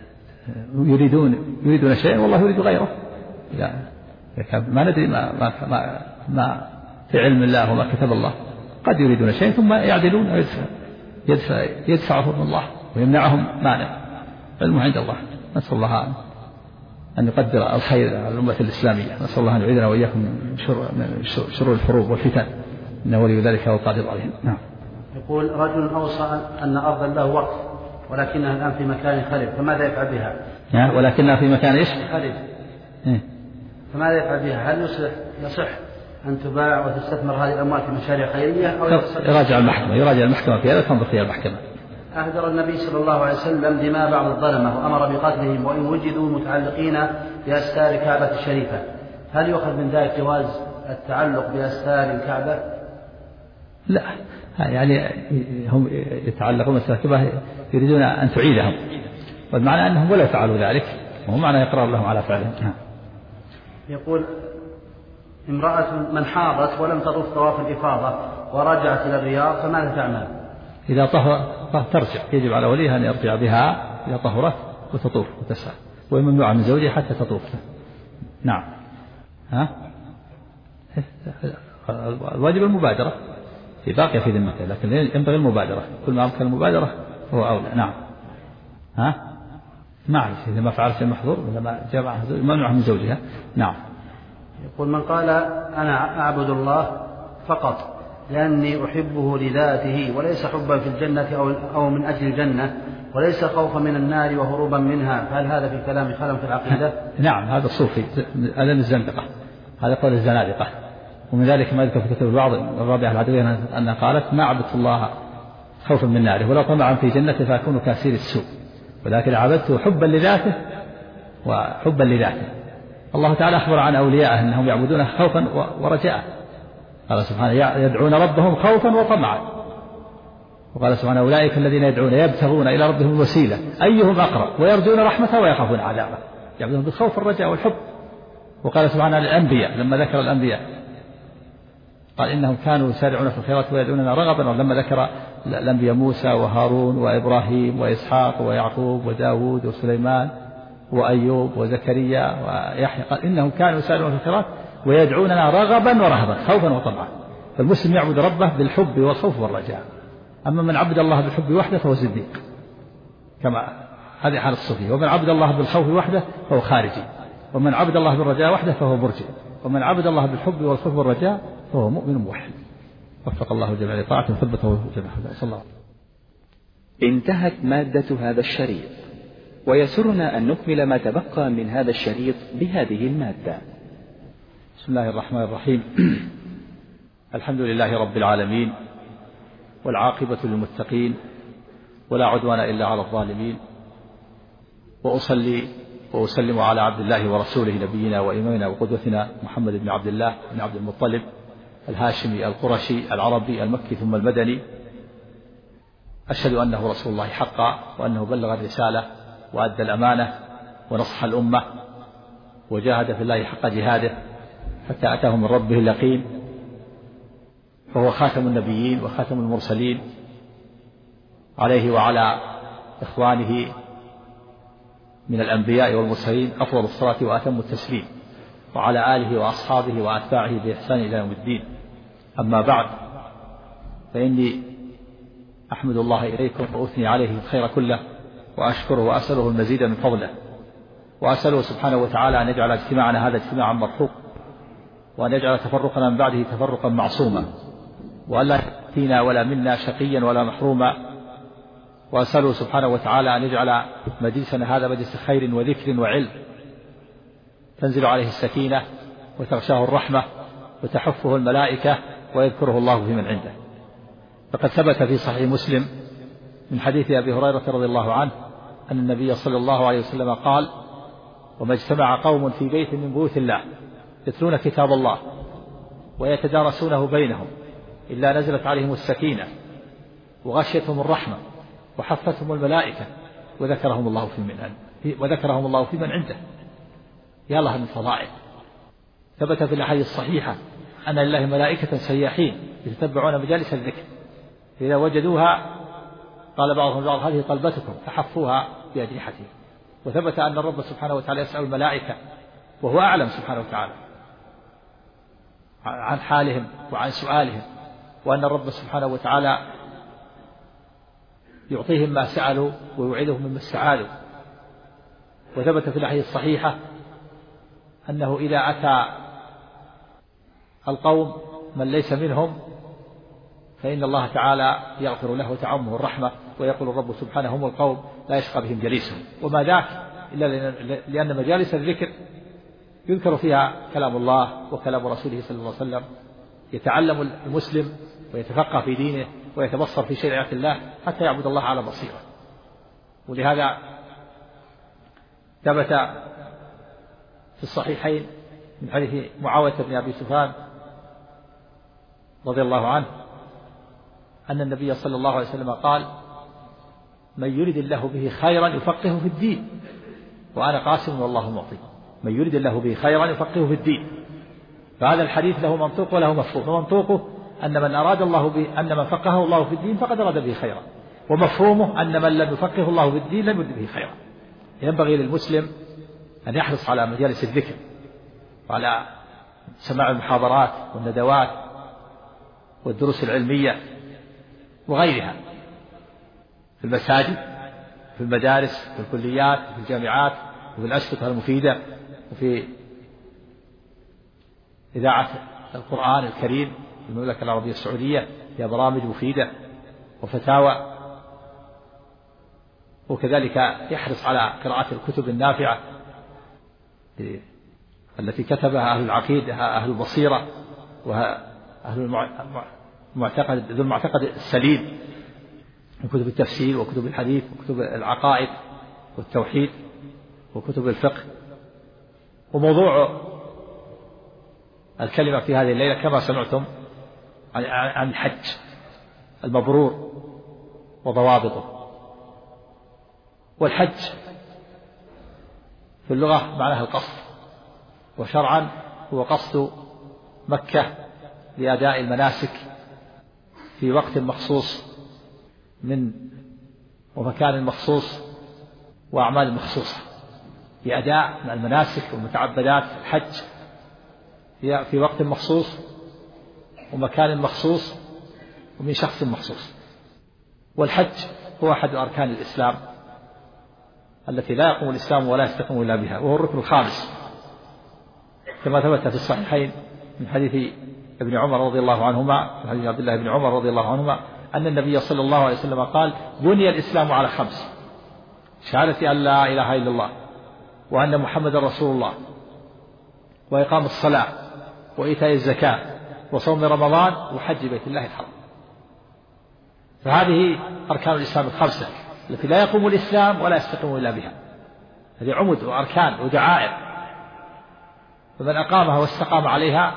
B: يريدون شيئا والله يريد غيره. ما ندري ما في علم الله وما كتب الله. قد يريدون شيئا ثم يعدلون يدفعهم الله ويمنعهم مانع. علمه عند الله. نسأل الله أن يقدر الخير على الأمة الإسلامية. نسأل الله أن يعيذنا وإياكم من شرور الحروب والفتن، إنه ولي ذلك والقادر عليهم. نعم.
A: يقول رجل أوصى أن أرضا له وقف ولكنها الآن في مكان خرب، فماذا يفعل بها؟
B: ولكنها في مكان إيش؟
A: خرب. فماذا يفعل بها؟ هل يصح أن تباع وتستثمر هذه الأموال في مشاريع خيرية أو
B: يراجع المحكمة في هذا، تنظر فيها المحكمة.
A: أهدر النبي صلى الله عليه وسلم دماء بعض الظلمة وأمر بقتلهم وإن وجدوا متعلقين بأستار كعبة الشريفة، هل يؤخذ من ذلك جواز التعلق بأستار الكعبة؟
B: لا، يعني هم يتعلقون بالكعبة يريدون أن تعيدهم، والمعنى أنهم ولا يفعلوا ذلك، وهم معنى يقرر لهم على فعلهم.
A: يقول امرأة من حاضت ولم تطف طواف الإفاضة ورجعت إلى الرياض فماذا تعمل؟
B: إذا طهر ترجع، يجب على وليها أن يرجع بها إذا طهرت وتطوف وتسعى، وممنوع من زوجها حتى تطوف. نعم. الواجب المبادرة، في باقية في ذمته، لكن ينبغي المبادرة، كل ما أمكن المبادرة هو أولى. نعم. معلش إذا ما فعلت المحظور ولا ما جمع ممنوع من زوجها. نعم.
A: يقول من قال أنا أعبد الله فقط لأني أحبه لذاته وليس حبا في الجنة أو من أجل الجنة، وليس خوفا من النار وهروبا منها، فهل هذا في كلام خلل في العقيدة؟
B: نعم، هذا الصوفي، هذا من الزندقة، هذا قول الزنادقة. ومن ذلك ما ذكر في كتب البعض الرابعة العدوية أنها قالت: ما عبدت الله خوفا من ناره ولا طمعا في جنته فأكون كاسير السوء، ولكن عبدته حبا لذاته وحبا لذاته. الله تعالى أخبر عن أوليائه أنهم يعبدونه خوفا ورجاء، قال سبحانه: يدعون ربهم خوفا وطمعا. وقال سبحانه: أولئك الذين يدعون يبتغون إلى ربهم الوسيلة أيهم أقرب ويرجون رحمته ويخافون عذابه، يعبدون بالخوف والرجاء والحب. وقال سبحانه للأنبياء لما ذكر الأنبياء قال: إنهم كانوا يسارعون في الخيرات ويدعوننا رغبا. ولما ذكر الأنبياء موسى وهارون وإبراهيم وإسحاق ويعقوب وداود وسليمان وأيوب وزكريا ويحيى قال: إنهم كانوا يسارعون في الخيرات ويدعوننا رغبا ورهبا خوفا وطمعا. فالمسلم يعبد ربه بالحب والخوف والرجاء. أما من عبد الله بالحب وحده فهو زنديق، كما هذه حال الصوفية. ومن عبد الله بالخوف وحده فهو خارجي، ومن عبد الله بالرجاء وحده فهو مرجئ، ومن عبد الله بالحب والخوف والرجاء فهو مؤمن موحد. وفق الله الجميع لطاعته وثبته جميعا. صلى الله.
E: انتهت مادة هذا الشريط، ويسرنا أن نكمل ما تبقى من هذا الشريط بهذه المادة.
B: بسم الله الرحمن الرحيم. الحمد لله رب العالمين، والعاقبة للمتقين، ولا عدوان إلا على الظالمين، وأصلي وأسلم على عبد الله ورسوله نبينا وإمامنا وقدوتنا محمد بن عبد الله بن عبد المطلب الهاشمي القرشي العربي المكي ثم المدني. أشهد أنه رسول الله حقا، وأنه بلغ الرسالة وأدى الأمانة ونصح الأمة وجاهد في الله حق جهاده حتى أتاه من ربه اليقين، فهو خاتم النبيين وخاتم المرسلين، عليه وعلى إخوانه من الأنبياء والمرسلين أفضل الصلاة وأتم التسليم، وعلى آله وأصحابه وأتباعه بإحسان إلى يوم الدين. أما بعد، فإني أحمد الله إليكم وأثني عليه الخير كله، وأشكره وأسأله المزيد من فضله، وأسأله سبحانه وتعالى أن يجعل اجتماعنا هذا اجتماعا مرحوما، وأن يجعل تفرقنا من بعده تفرقا معصوما، وأن لا يأتينا ولا منا شقيا ولا محروما. وأسأله سبحانه وتعالى أن يجعل مجلسنا هذا مجلس خير وذكر وعلم تنزل عليه السكينة وتغشاه الرحمة وتحفه الملائكة ويذكره الله في من عنده. فقد ثبت في صحيح مسلم من حديث أبي هريرة رضي الله عنه أن النبي صلى الله عليه وسلم قال: وما اجتمع قوم في بيت من بيوت الله يتلون كتاب الله ويتدارسونه بينهم إلا نزلت عليهم السكينة وغشيتهم الرحمة وحفتهم الملائكة وذكرهم الله في من عنده. يا الله من فضائل. ثبت في الأحاديث الصحيحة أن لله ملائكة سياحين يتتبعون مجالس الذكر، إذا وجدوها قال بعضهم البعض: هذه طلبتكم، فحفوها بأجنحتهم. وثبت أن الرب سبحانه وتعالى يسأل الملائكة وهو أعلم سبحانه وتعالى عن حالهم وعن سؤالهم، وأن الرب سبحانه وتعالى يعطيهم ما سألوا ويوعدهم مما استعاذوا. وثبت في الأحاديث الصحيحة أنه إذا أتى القوم من ليس منهم فإن الله تعالى يغفر له وتعمه الرحمة، ويقول الرب سبحانه: هم القوم لا يشقى بهم جليسهم. وما ذاك إلا لأن مجالس الذكر يذكر فيها كلام الله وكلام رسوله صلى الله عليه وسلم، يتعلم المسلم ويتفقه في دينه ويتبصر في شريعة الله حتى يعبد الله على بصيرة. ولهذا ثبت في الصحيحين من حديث معاوية بن أبي سفيان رضي الله عنه أن النبي صلى الله عليه وسلم قال: من يرد الله به خيرا يفقهه في الدين، وأنا قاسم والله معطي. من يرد الله به خيرا يفقهه في الدين. فهذا الحديث له منطوق وله مفهوم. ومنطوقه أن من أراد الله به أن من فقهه الله في الدين فقد أراد به خيرا، ومفهومه أن من لم يفقهه الله في الدين لم يرد به خيرا. ينبغي للمسلم أن يحرص على مجالس الذكر وعلى سماع المحاضرات والندوات والدروس العلمية وغيرها في المساجد، في المدارس، في الكليات، في الجامعات، وفي الأشرطة المفيدة، وفي إذاعة القرآن الكريم المملكة العربية السعودية فيها برامج مفيدة وفتاوى، وكذلك يحرص على قراءة الكتب النافعة التي كتبها أهل العقيدة أهل البصيرة وأهل المعتقد ذو المعتقد السليم، من كتب التفسير وكتب الحديث وكتب العقائد والتوحيد وكتب الفقه. وموضوع الكلمة في هذه الليلة كما سمعتم عن الحج المبرور وضوابطه. والحج في اللغة معناها القصد، وشرعا هو قصد مكة لأداء المناسك في وقت مخصوص ومكان مخصوص وأعمال مخصوصة، لأداء المناسك والمتعبدات الحج في وقت مخصوص ومكان مخصوص ومن شخص مخصوص. والحج هو أحد أركان الإسلام التي لا يقوم الإسلام ولا يستقيم إلا بها، وهو الركن الخامس كما ثبت في الصحيحين من حديث ابن عمر رضي الله عنهما، من حديث عبد الله بن عمر رضي الله عنهما أن النبي صلى الله عليه وسلم قال: بني الإسلام على 5: شهادة أن لا إله إلا الله وأن محمد رسول الله وإقام الصلاة وإيتاء الزكاة وصوم رمضان وحج بيت الله الحرام. فهذه أركان الإسلام 5 التي لا يقوم الإسلام ولا يستقيم إلا بها. هذه عمد وأركان ودعائر، فمن أقامها واستقام عليها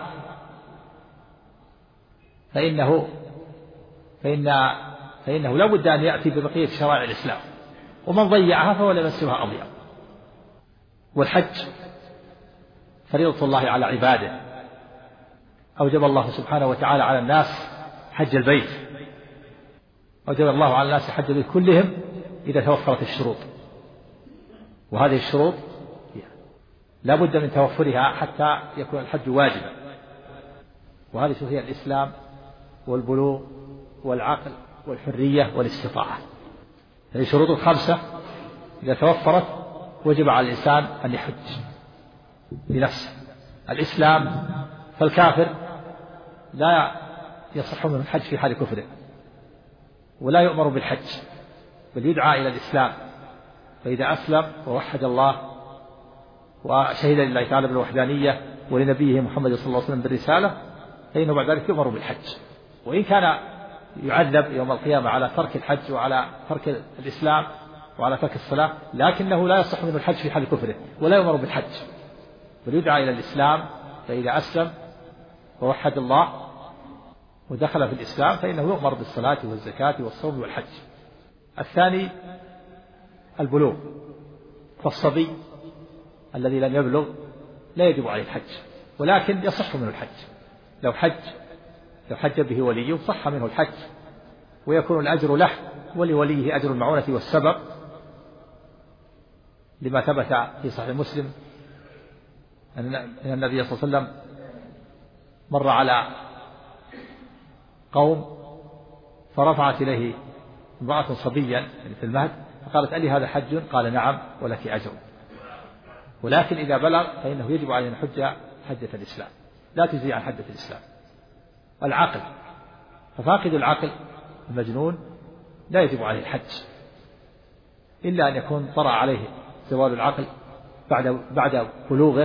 B: فإنه لا بد أن يأتي ببقية شرائع الإسلام، ومن ضيعها فهو لمن سواها أضيع. والحج فريضة الله على عباده، أوجب الله سبحانه وتعالى على الناس حج البيت، أوجب الله على الناس حج البيت كلهم إذا توفرت الشروط، وهذه الشروط لا بد من توفرها حتى يكون الحج واجبا. وهذه هي الإسلام والبلوغ والعقل والحرية والاستطاعة. هذه شروط 5 إذا توفرت وجب على الإنسان أن يحج بنفسه. الإسلام، فالكافر لا يصح منه الحج في حال كفره، ولا يؤمر بالحج، بل يدعى إلى الإسلام، فإذا أسلم ووحد الله وشهد لله تعالى بالوحدانية ولنبيه محمد صلى الله عليه وسلم بالرسالة فإنه بعد ذلك يؤمر بالحج. وإن كان يعذب يوم القيامة على ترك الحج وعلى ترك الإسلام وعلى ترك الصلاة، لكنه لا يصح منه الحج في حال كفره ولا يؤمر بالحج، بل يدعى إلى الإسلام، فإذا أسلم ووحد الله ودخل في الإسلام فإنه يؤمر بالصلاة والزكاة والصوم والحج. الثاني البلوغ، فالصبي الذي لم يبلغ لا يجب عليه الحج، ولكن يصح منه الحج. لو حج به وليه صح منه الحج، ويكون الأجر له ولوليه أجر المعونة والسبب، لما ثبت في صحيح مسلم أن النبي صلى الله عليه وسلم مر على قوم فرفعت إليه امرأة صبيا في المهد فقالت: ألي هذا حج؟ قال: نعم ولك أجر، ولكن إذا بلغ فإنه يجب عليه أن يحج حجة الإسلام، لا تجزي عن حجة الإسلام. العقل، ففاقد العقل المجنون لا يجب عليه الحج إلا أن يكون طرأ عليه زوال العقل بعد بلوغه،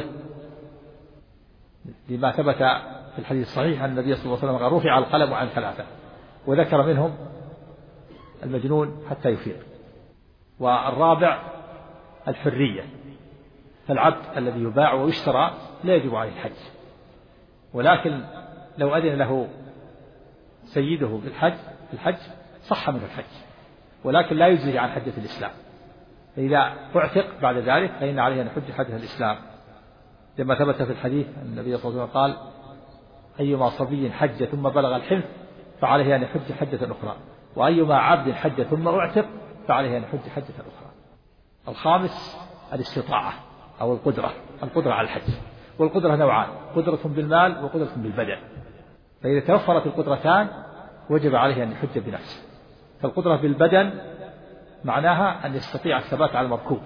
B: لما ثبت في الحديث الصحيح أن النبي صلى الله عليه وسلم قال: رفع القلم عن 3 وذكر منهم المجنون حتى يفيق. والرابع الحرية، فالعبد الذي يباع ويشترى لا يجب عليه الحج، ولكن لو أذن له سيده بالحج صح منه الحج، ولكن لا يجزي عن حجة الإسلام. فإذا اعتق بعد ذلك فإن عليه أن يحج حجة الإسلام، لما ثبت في الحديث أن النبي صلى الله عليه وسلم قال: أيما صبي حج ثم بلغ الحلم فعليه أن يحج حجة أخرى، وأيما عبد حج ثم اعتق فعليه أن يحج حجة أخرى. الخامس الاستطاعة أو القدرة على الحج، والقدرة نوعان: قدرة بالمال وقدرة بالبدن. فإذا توفرت القدرتان وجب عليه أن يحج بنفسه. فالقدرة بالبدن معناها أن يستطيع الثبات على المركوب،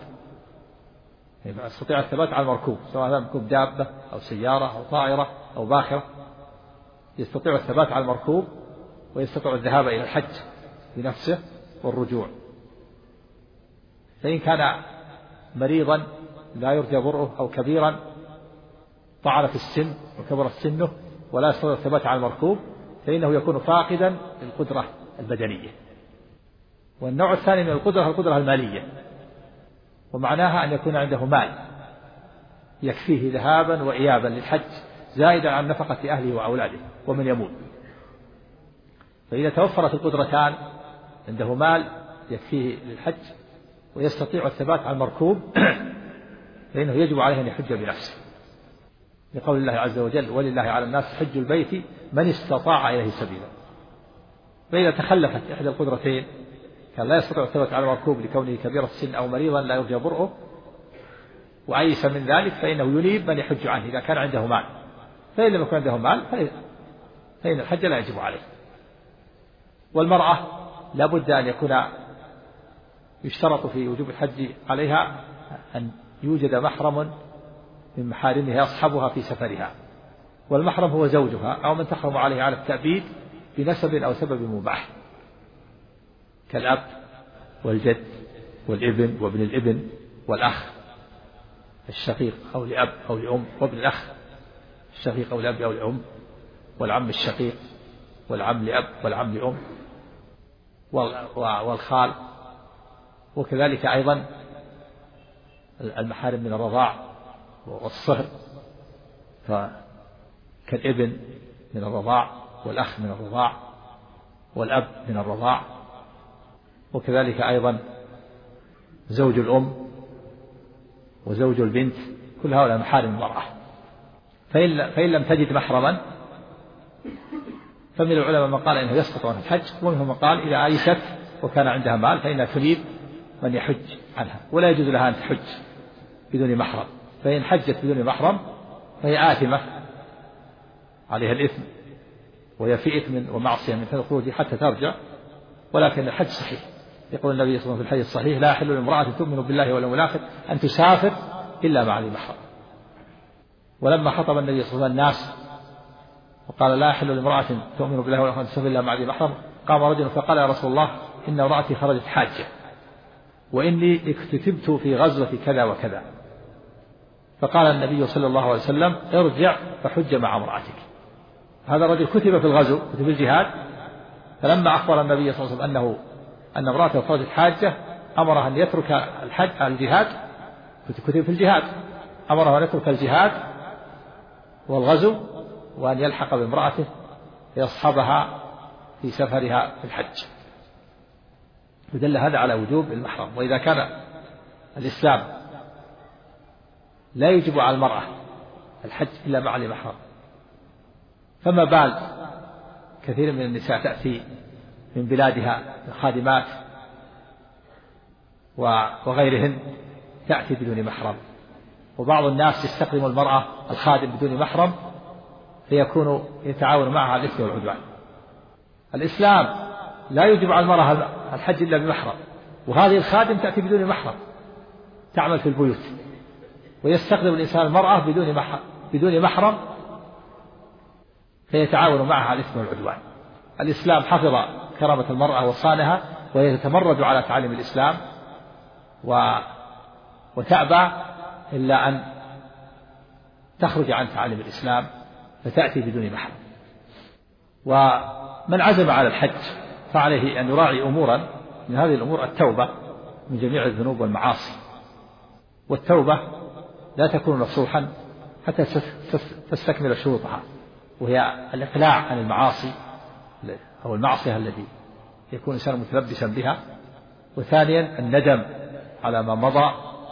B: يستطيع الثبات على المركوب، سواء كان مركوب دابة أو سيارة أو طائرة أو باخرة، يستطيع الثبات على المركوب ويستطيع الذهاب إلى الحج بنفسه والرجوع. فإن كان مريضا لا يرجى برؤه أو كبيرا طعن في السن وكبر سنه ولا يستطيع الثبات على المركوب فإنه يكون فاقدا للقدرة البدنية. والنوع الثاني من القدرة المالية، ومعناها أن يكون عنده مال يكفيه ذهابا وإيابا للحج زائدا عن نفقة أهله وأولاده ومن يموت. فإذا توفرت القدرتان عنده مال يكفيه للحج ويستطيع الثبات على المركوب فإنه يجب عليه أن يحج بنفسه، لقول الله عز وجل: ولله على الناس حج البيت من استطاع إليه سبيلا. فإذا تخلفت إحدى القدرتين كان لا يستطيع الثبات على المركوب لكونه كبير السن أو مريضا لا يرجى برؤه وأيس من ذلك فإنه ينيب من يحج عنه إذا كان عنده مال. فإن لم يكن عنده مال فإن الحج لا يجب عليه. والمرأة لا بد أن يكون يشترط في وجوب الحج عليها أن يوجد محرم من محارمها يصحبها في سفرها، والمحرم هو زوجها أو من تحرم عليه على التأبيد بنسب أو سبب مباح كالأب والجد والابن وابن الابن والأخ الشقيق أو لأب أو لأم وابن الأخ الشقيق أو لأب أو لأم والعم الشقيق والعم لأب والعم لأم والخال، وكذلك أيضا المحارم من الرضاع والصهر كالابن من الرضاع والأخ من الرضاع والأب من الرضاع، وكذلك أيضا زوج الأم وزوج البنت، كل هؤلاء محارم المرأة. فإن لم تجد محرما فمن العلماء من قال إنه يسقط عنها الحج، ومنهم من قال إذا آيست وكان عندها مال فإنها تنيب من يحج عنها ولا يجوز لها أن تحج بدون محرم. فإن حجت بدون محرم فهي آثمة عليها الإثم وهي في إثم ومعصية من الخروج حتى ترجع، ولكن الحج صحيح. يقول النبي صلى الله عليه وسلم في الحديث الصحيح: لا يحل لامرأة تؤمن بالله واليوم الآخر أن تسافر إلا مع ذي محرم. ولما خطب النبي صلى الله عليه وسلم الناس وقال: لا يحل لامرأة تؤمن بالله واليوم الآخر أن تسافر إلا مع ذي محرم، قام رجل فقال: يا رسول الله إن امرأتي خرجت حاجة وإني اكتتبت في غزوة كذا وكذا. فقال النبي صلى الله عليه وسلم: ارجع فحج مع امرأتك. هذا الرجل كتب في الغزو، كتب في الجهاد، فلما أخبر النبي صلى الله عليه وسلم أن امرأته خرجت حاجة أمره أن يترك الجهاد، كتب في الجهاد، أمره أن يترك الجهاد والغزو وأن يلحق بامرأته ليصحبها في سفرها في الحج. ودل هذا على وجوب المحرم. وإذا كان الإسلام لا يجب على المرأة الحج إلا مع المحرم، فما بال كثير من النساء تأتي من بلادها الخادمات وغيرهن تأتي بدون محرم، وبعض الناس يستخدم المرأة الخادم بدون محرم فيكون يتعاون معها على الإثم والعدوان. الإسلام لا يجب على المرأة الحج إلا بمحرم، وهذه الخادم تأتي بدون محرم تعمل في البيوت، ويستخدم الإنسان المرأة بدون محرم فيتعاون معها على الإثم والعدوان. الإسلام حفظ كرامة المرأة وصانها، وهي تتمرد على تعاليم الإسلام وتأبى إلا أن تخرج عن تعاليم الإسلام فتأتي بدون محرم. ومن عزم على الحج فعليه أن يراعي أمورا من هذه الأمور: التوبة من جميع الذنوب والمعاصي، والتوبة لا تكون نصوحا حتى تستكمل شروطها، وهي الإقلاع عن المعاصي أو المعصية التي يكون الإنسان متلبسا بها، وثانيا الندم على ما مضى،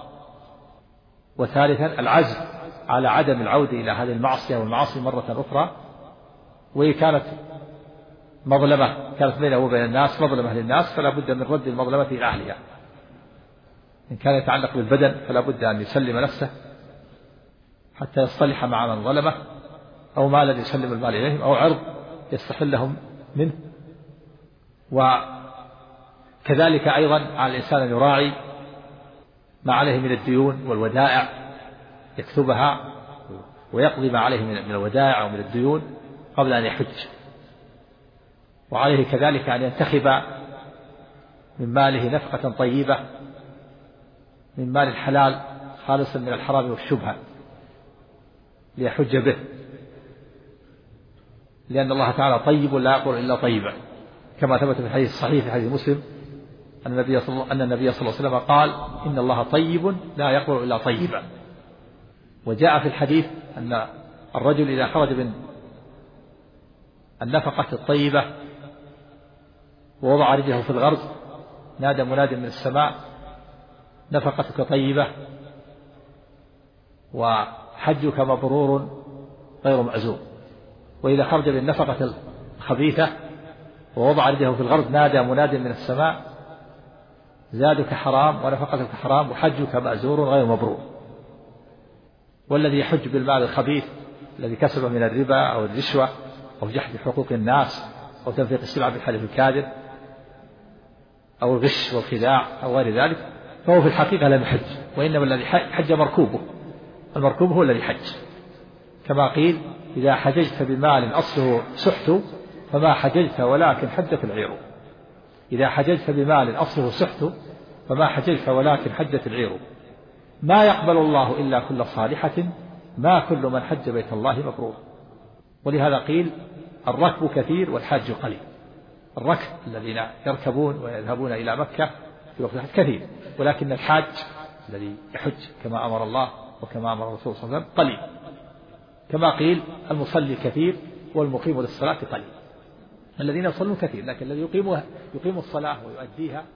B: وثالثا العزم على عدم العودة إلى هذه المعصية والمعاصي مرة أخرى. وهي كانت مظلمة كانت بينه وبين الناس، مظلمة للناس، فلا بد من رد المظلمة إلى أهلها. إن كان يتعلق بالبدن فلا بد أن يسلم نفسه حتى يصطلح مع من ظلمه، أو مالا يسلم المال إليهم، أو عرض يستحلهم منه. وكذلك أيضا على الإنسان أن يراعي ما عليه من الديون والودائع، يكتبها ويقضي ما عليه من الودائع ومن الديون قبل أن يحج. وعليه كذلك أن ينتخب من ماله نفقة طيبة من مال الحلال خالصا من الحرام والشبهة ليحج به، لأن الله تعالى طيب لا يقبل إلا طيبا، كما ثبت في الحديث الصحيح في حديث مسلم أن النبي صلى الله عليه وسلم قال: إن الله طيب لا يقبل إلا طيبا. وجاء في الحديث أن الرجل إذا خرج من النفقة الطيبة ووضع رجله في الغرز نادى مناد من السماء: نفقتك طيبة وحجك مبرور غير مأزور. وإذا خرج بالنفقة الخبيثة ووضع رجله في الغرز نادى مناد من السماء: زادك حرام ونفقتك حرام وحجك مأزور غير مبرور. والذي يحج بالمال الخبيث الذي كسب من الربا أو الرشوة أو جحد حقوق الناس أو تنفيق السلع بالحلف الكاذب أو الغش والخداع أو غير ذلك فهو في الحقيقة لم يحج، وإنما الذي حج مركوبه، المركوب هو الذي حج، كما قيل: إذا حججت بمال أصله سحت فما حججت ولكن حجت العير. إذا حججت بمال أصله سحت فما حججت ولكن حجت العير. ما يقبل الله إلا كل صالحة، ما كل من حج بيت الله مبرور. ولهذا قيل: الركب كثير والحاج قليل. الركب الذين يركبون ويذهبون إلى مكة في وقت الحج كثير، ولكن الحاج الذي يحج كما أمر الله وكما أمر الرسول صلى الله عليه وسلم قليل. كما قيل: المصلي كثير والمقيم للصلاة قليل. الذين يصلون كثير، لكن الذي يقيم الصلاة ويؤديها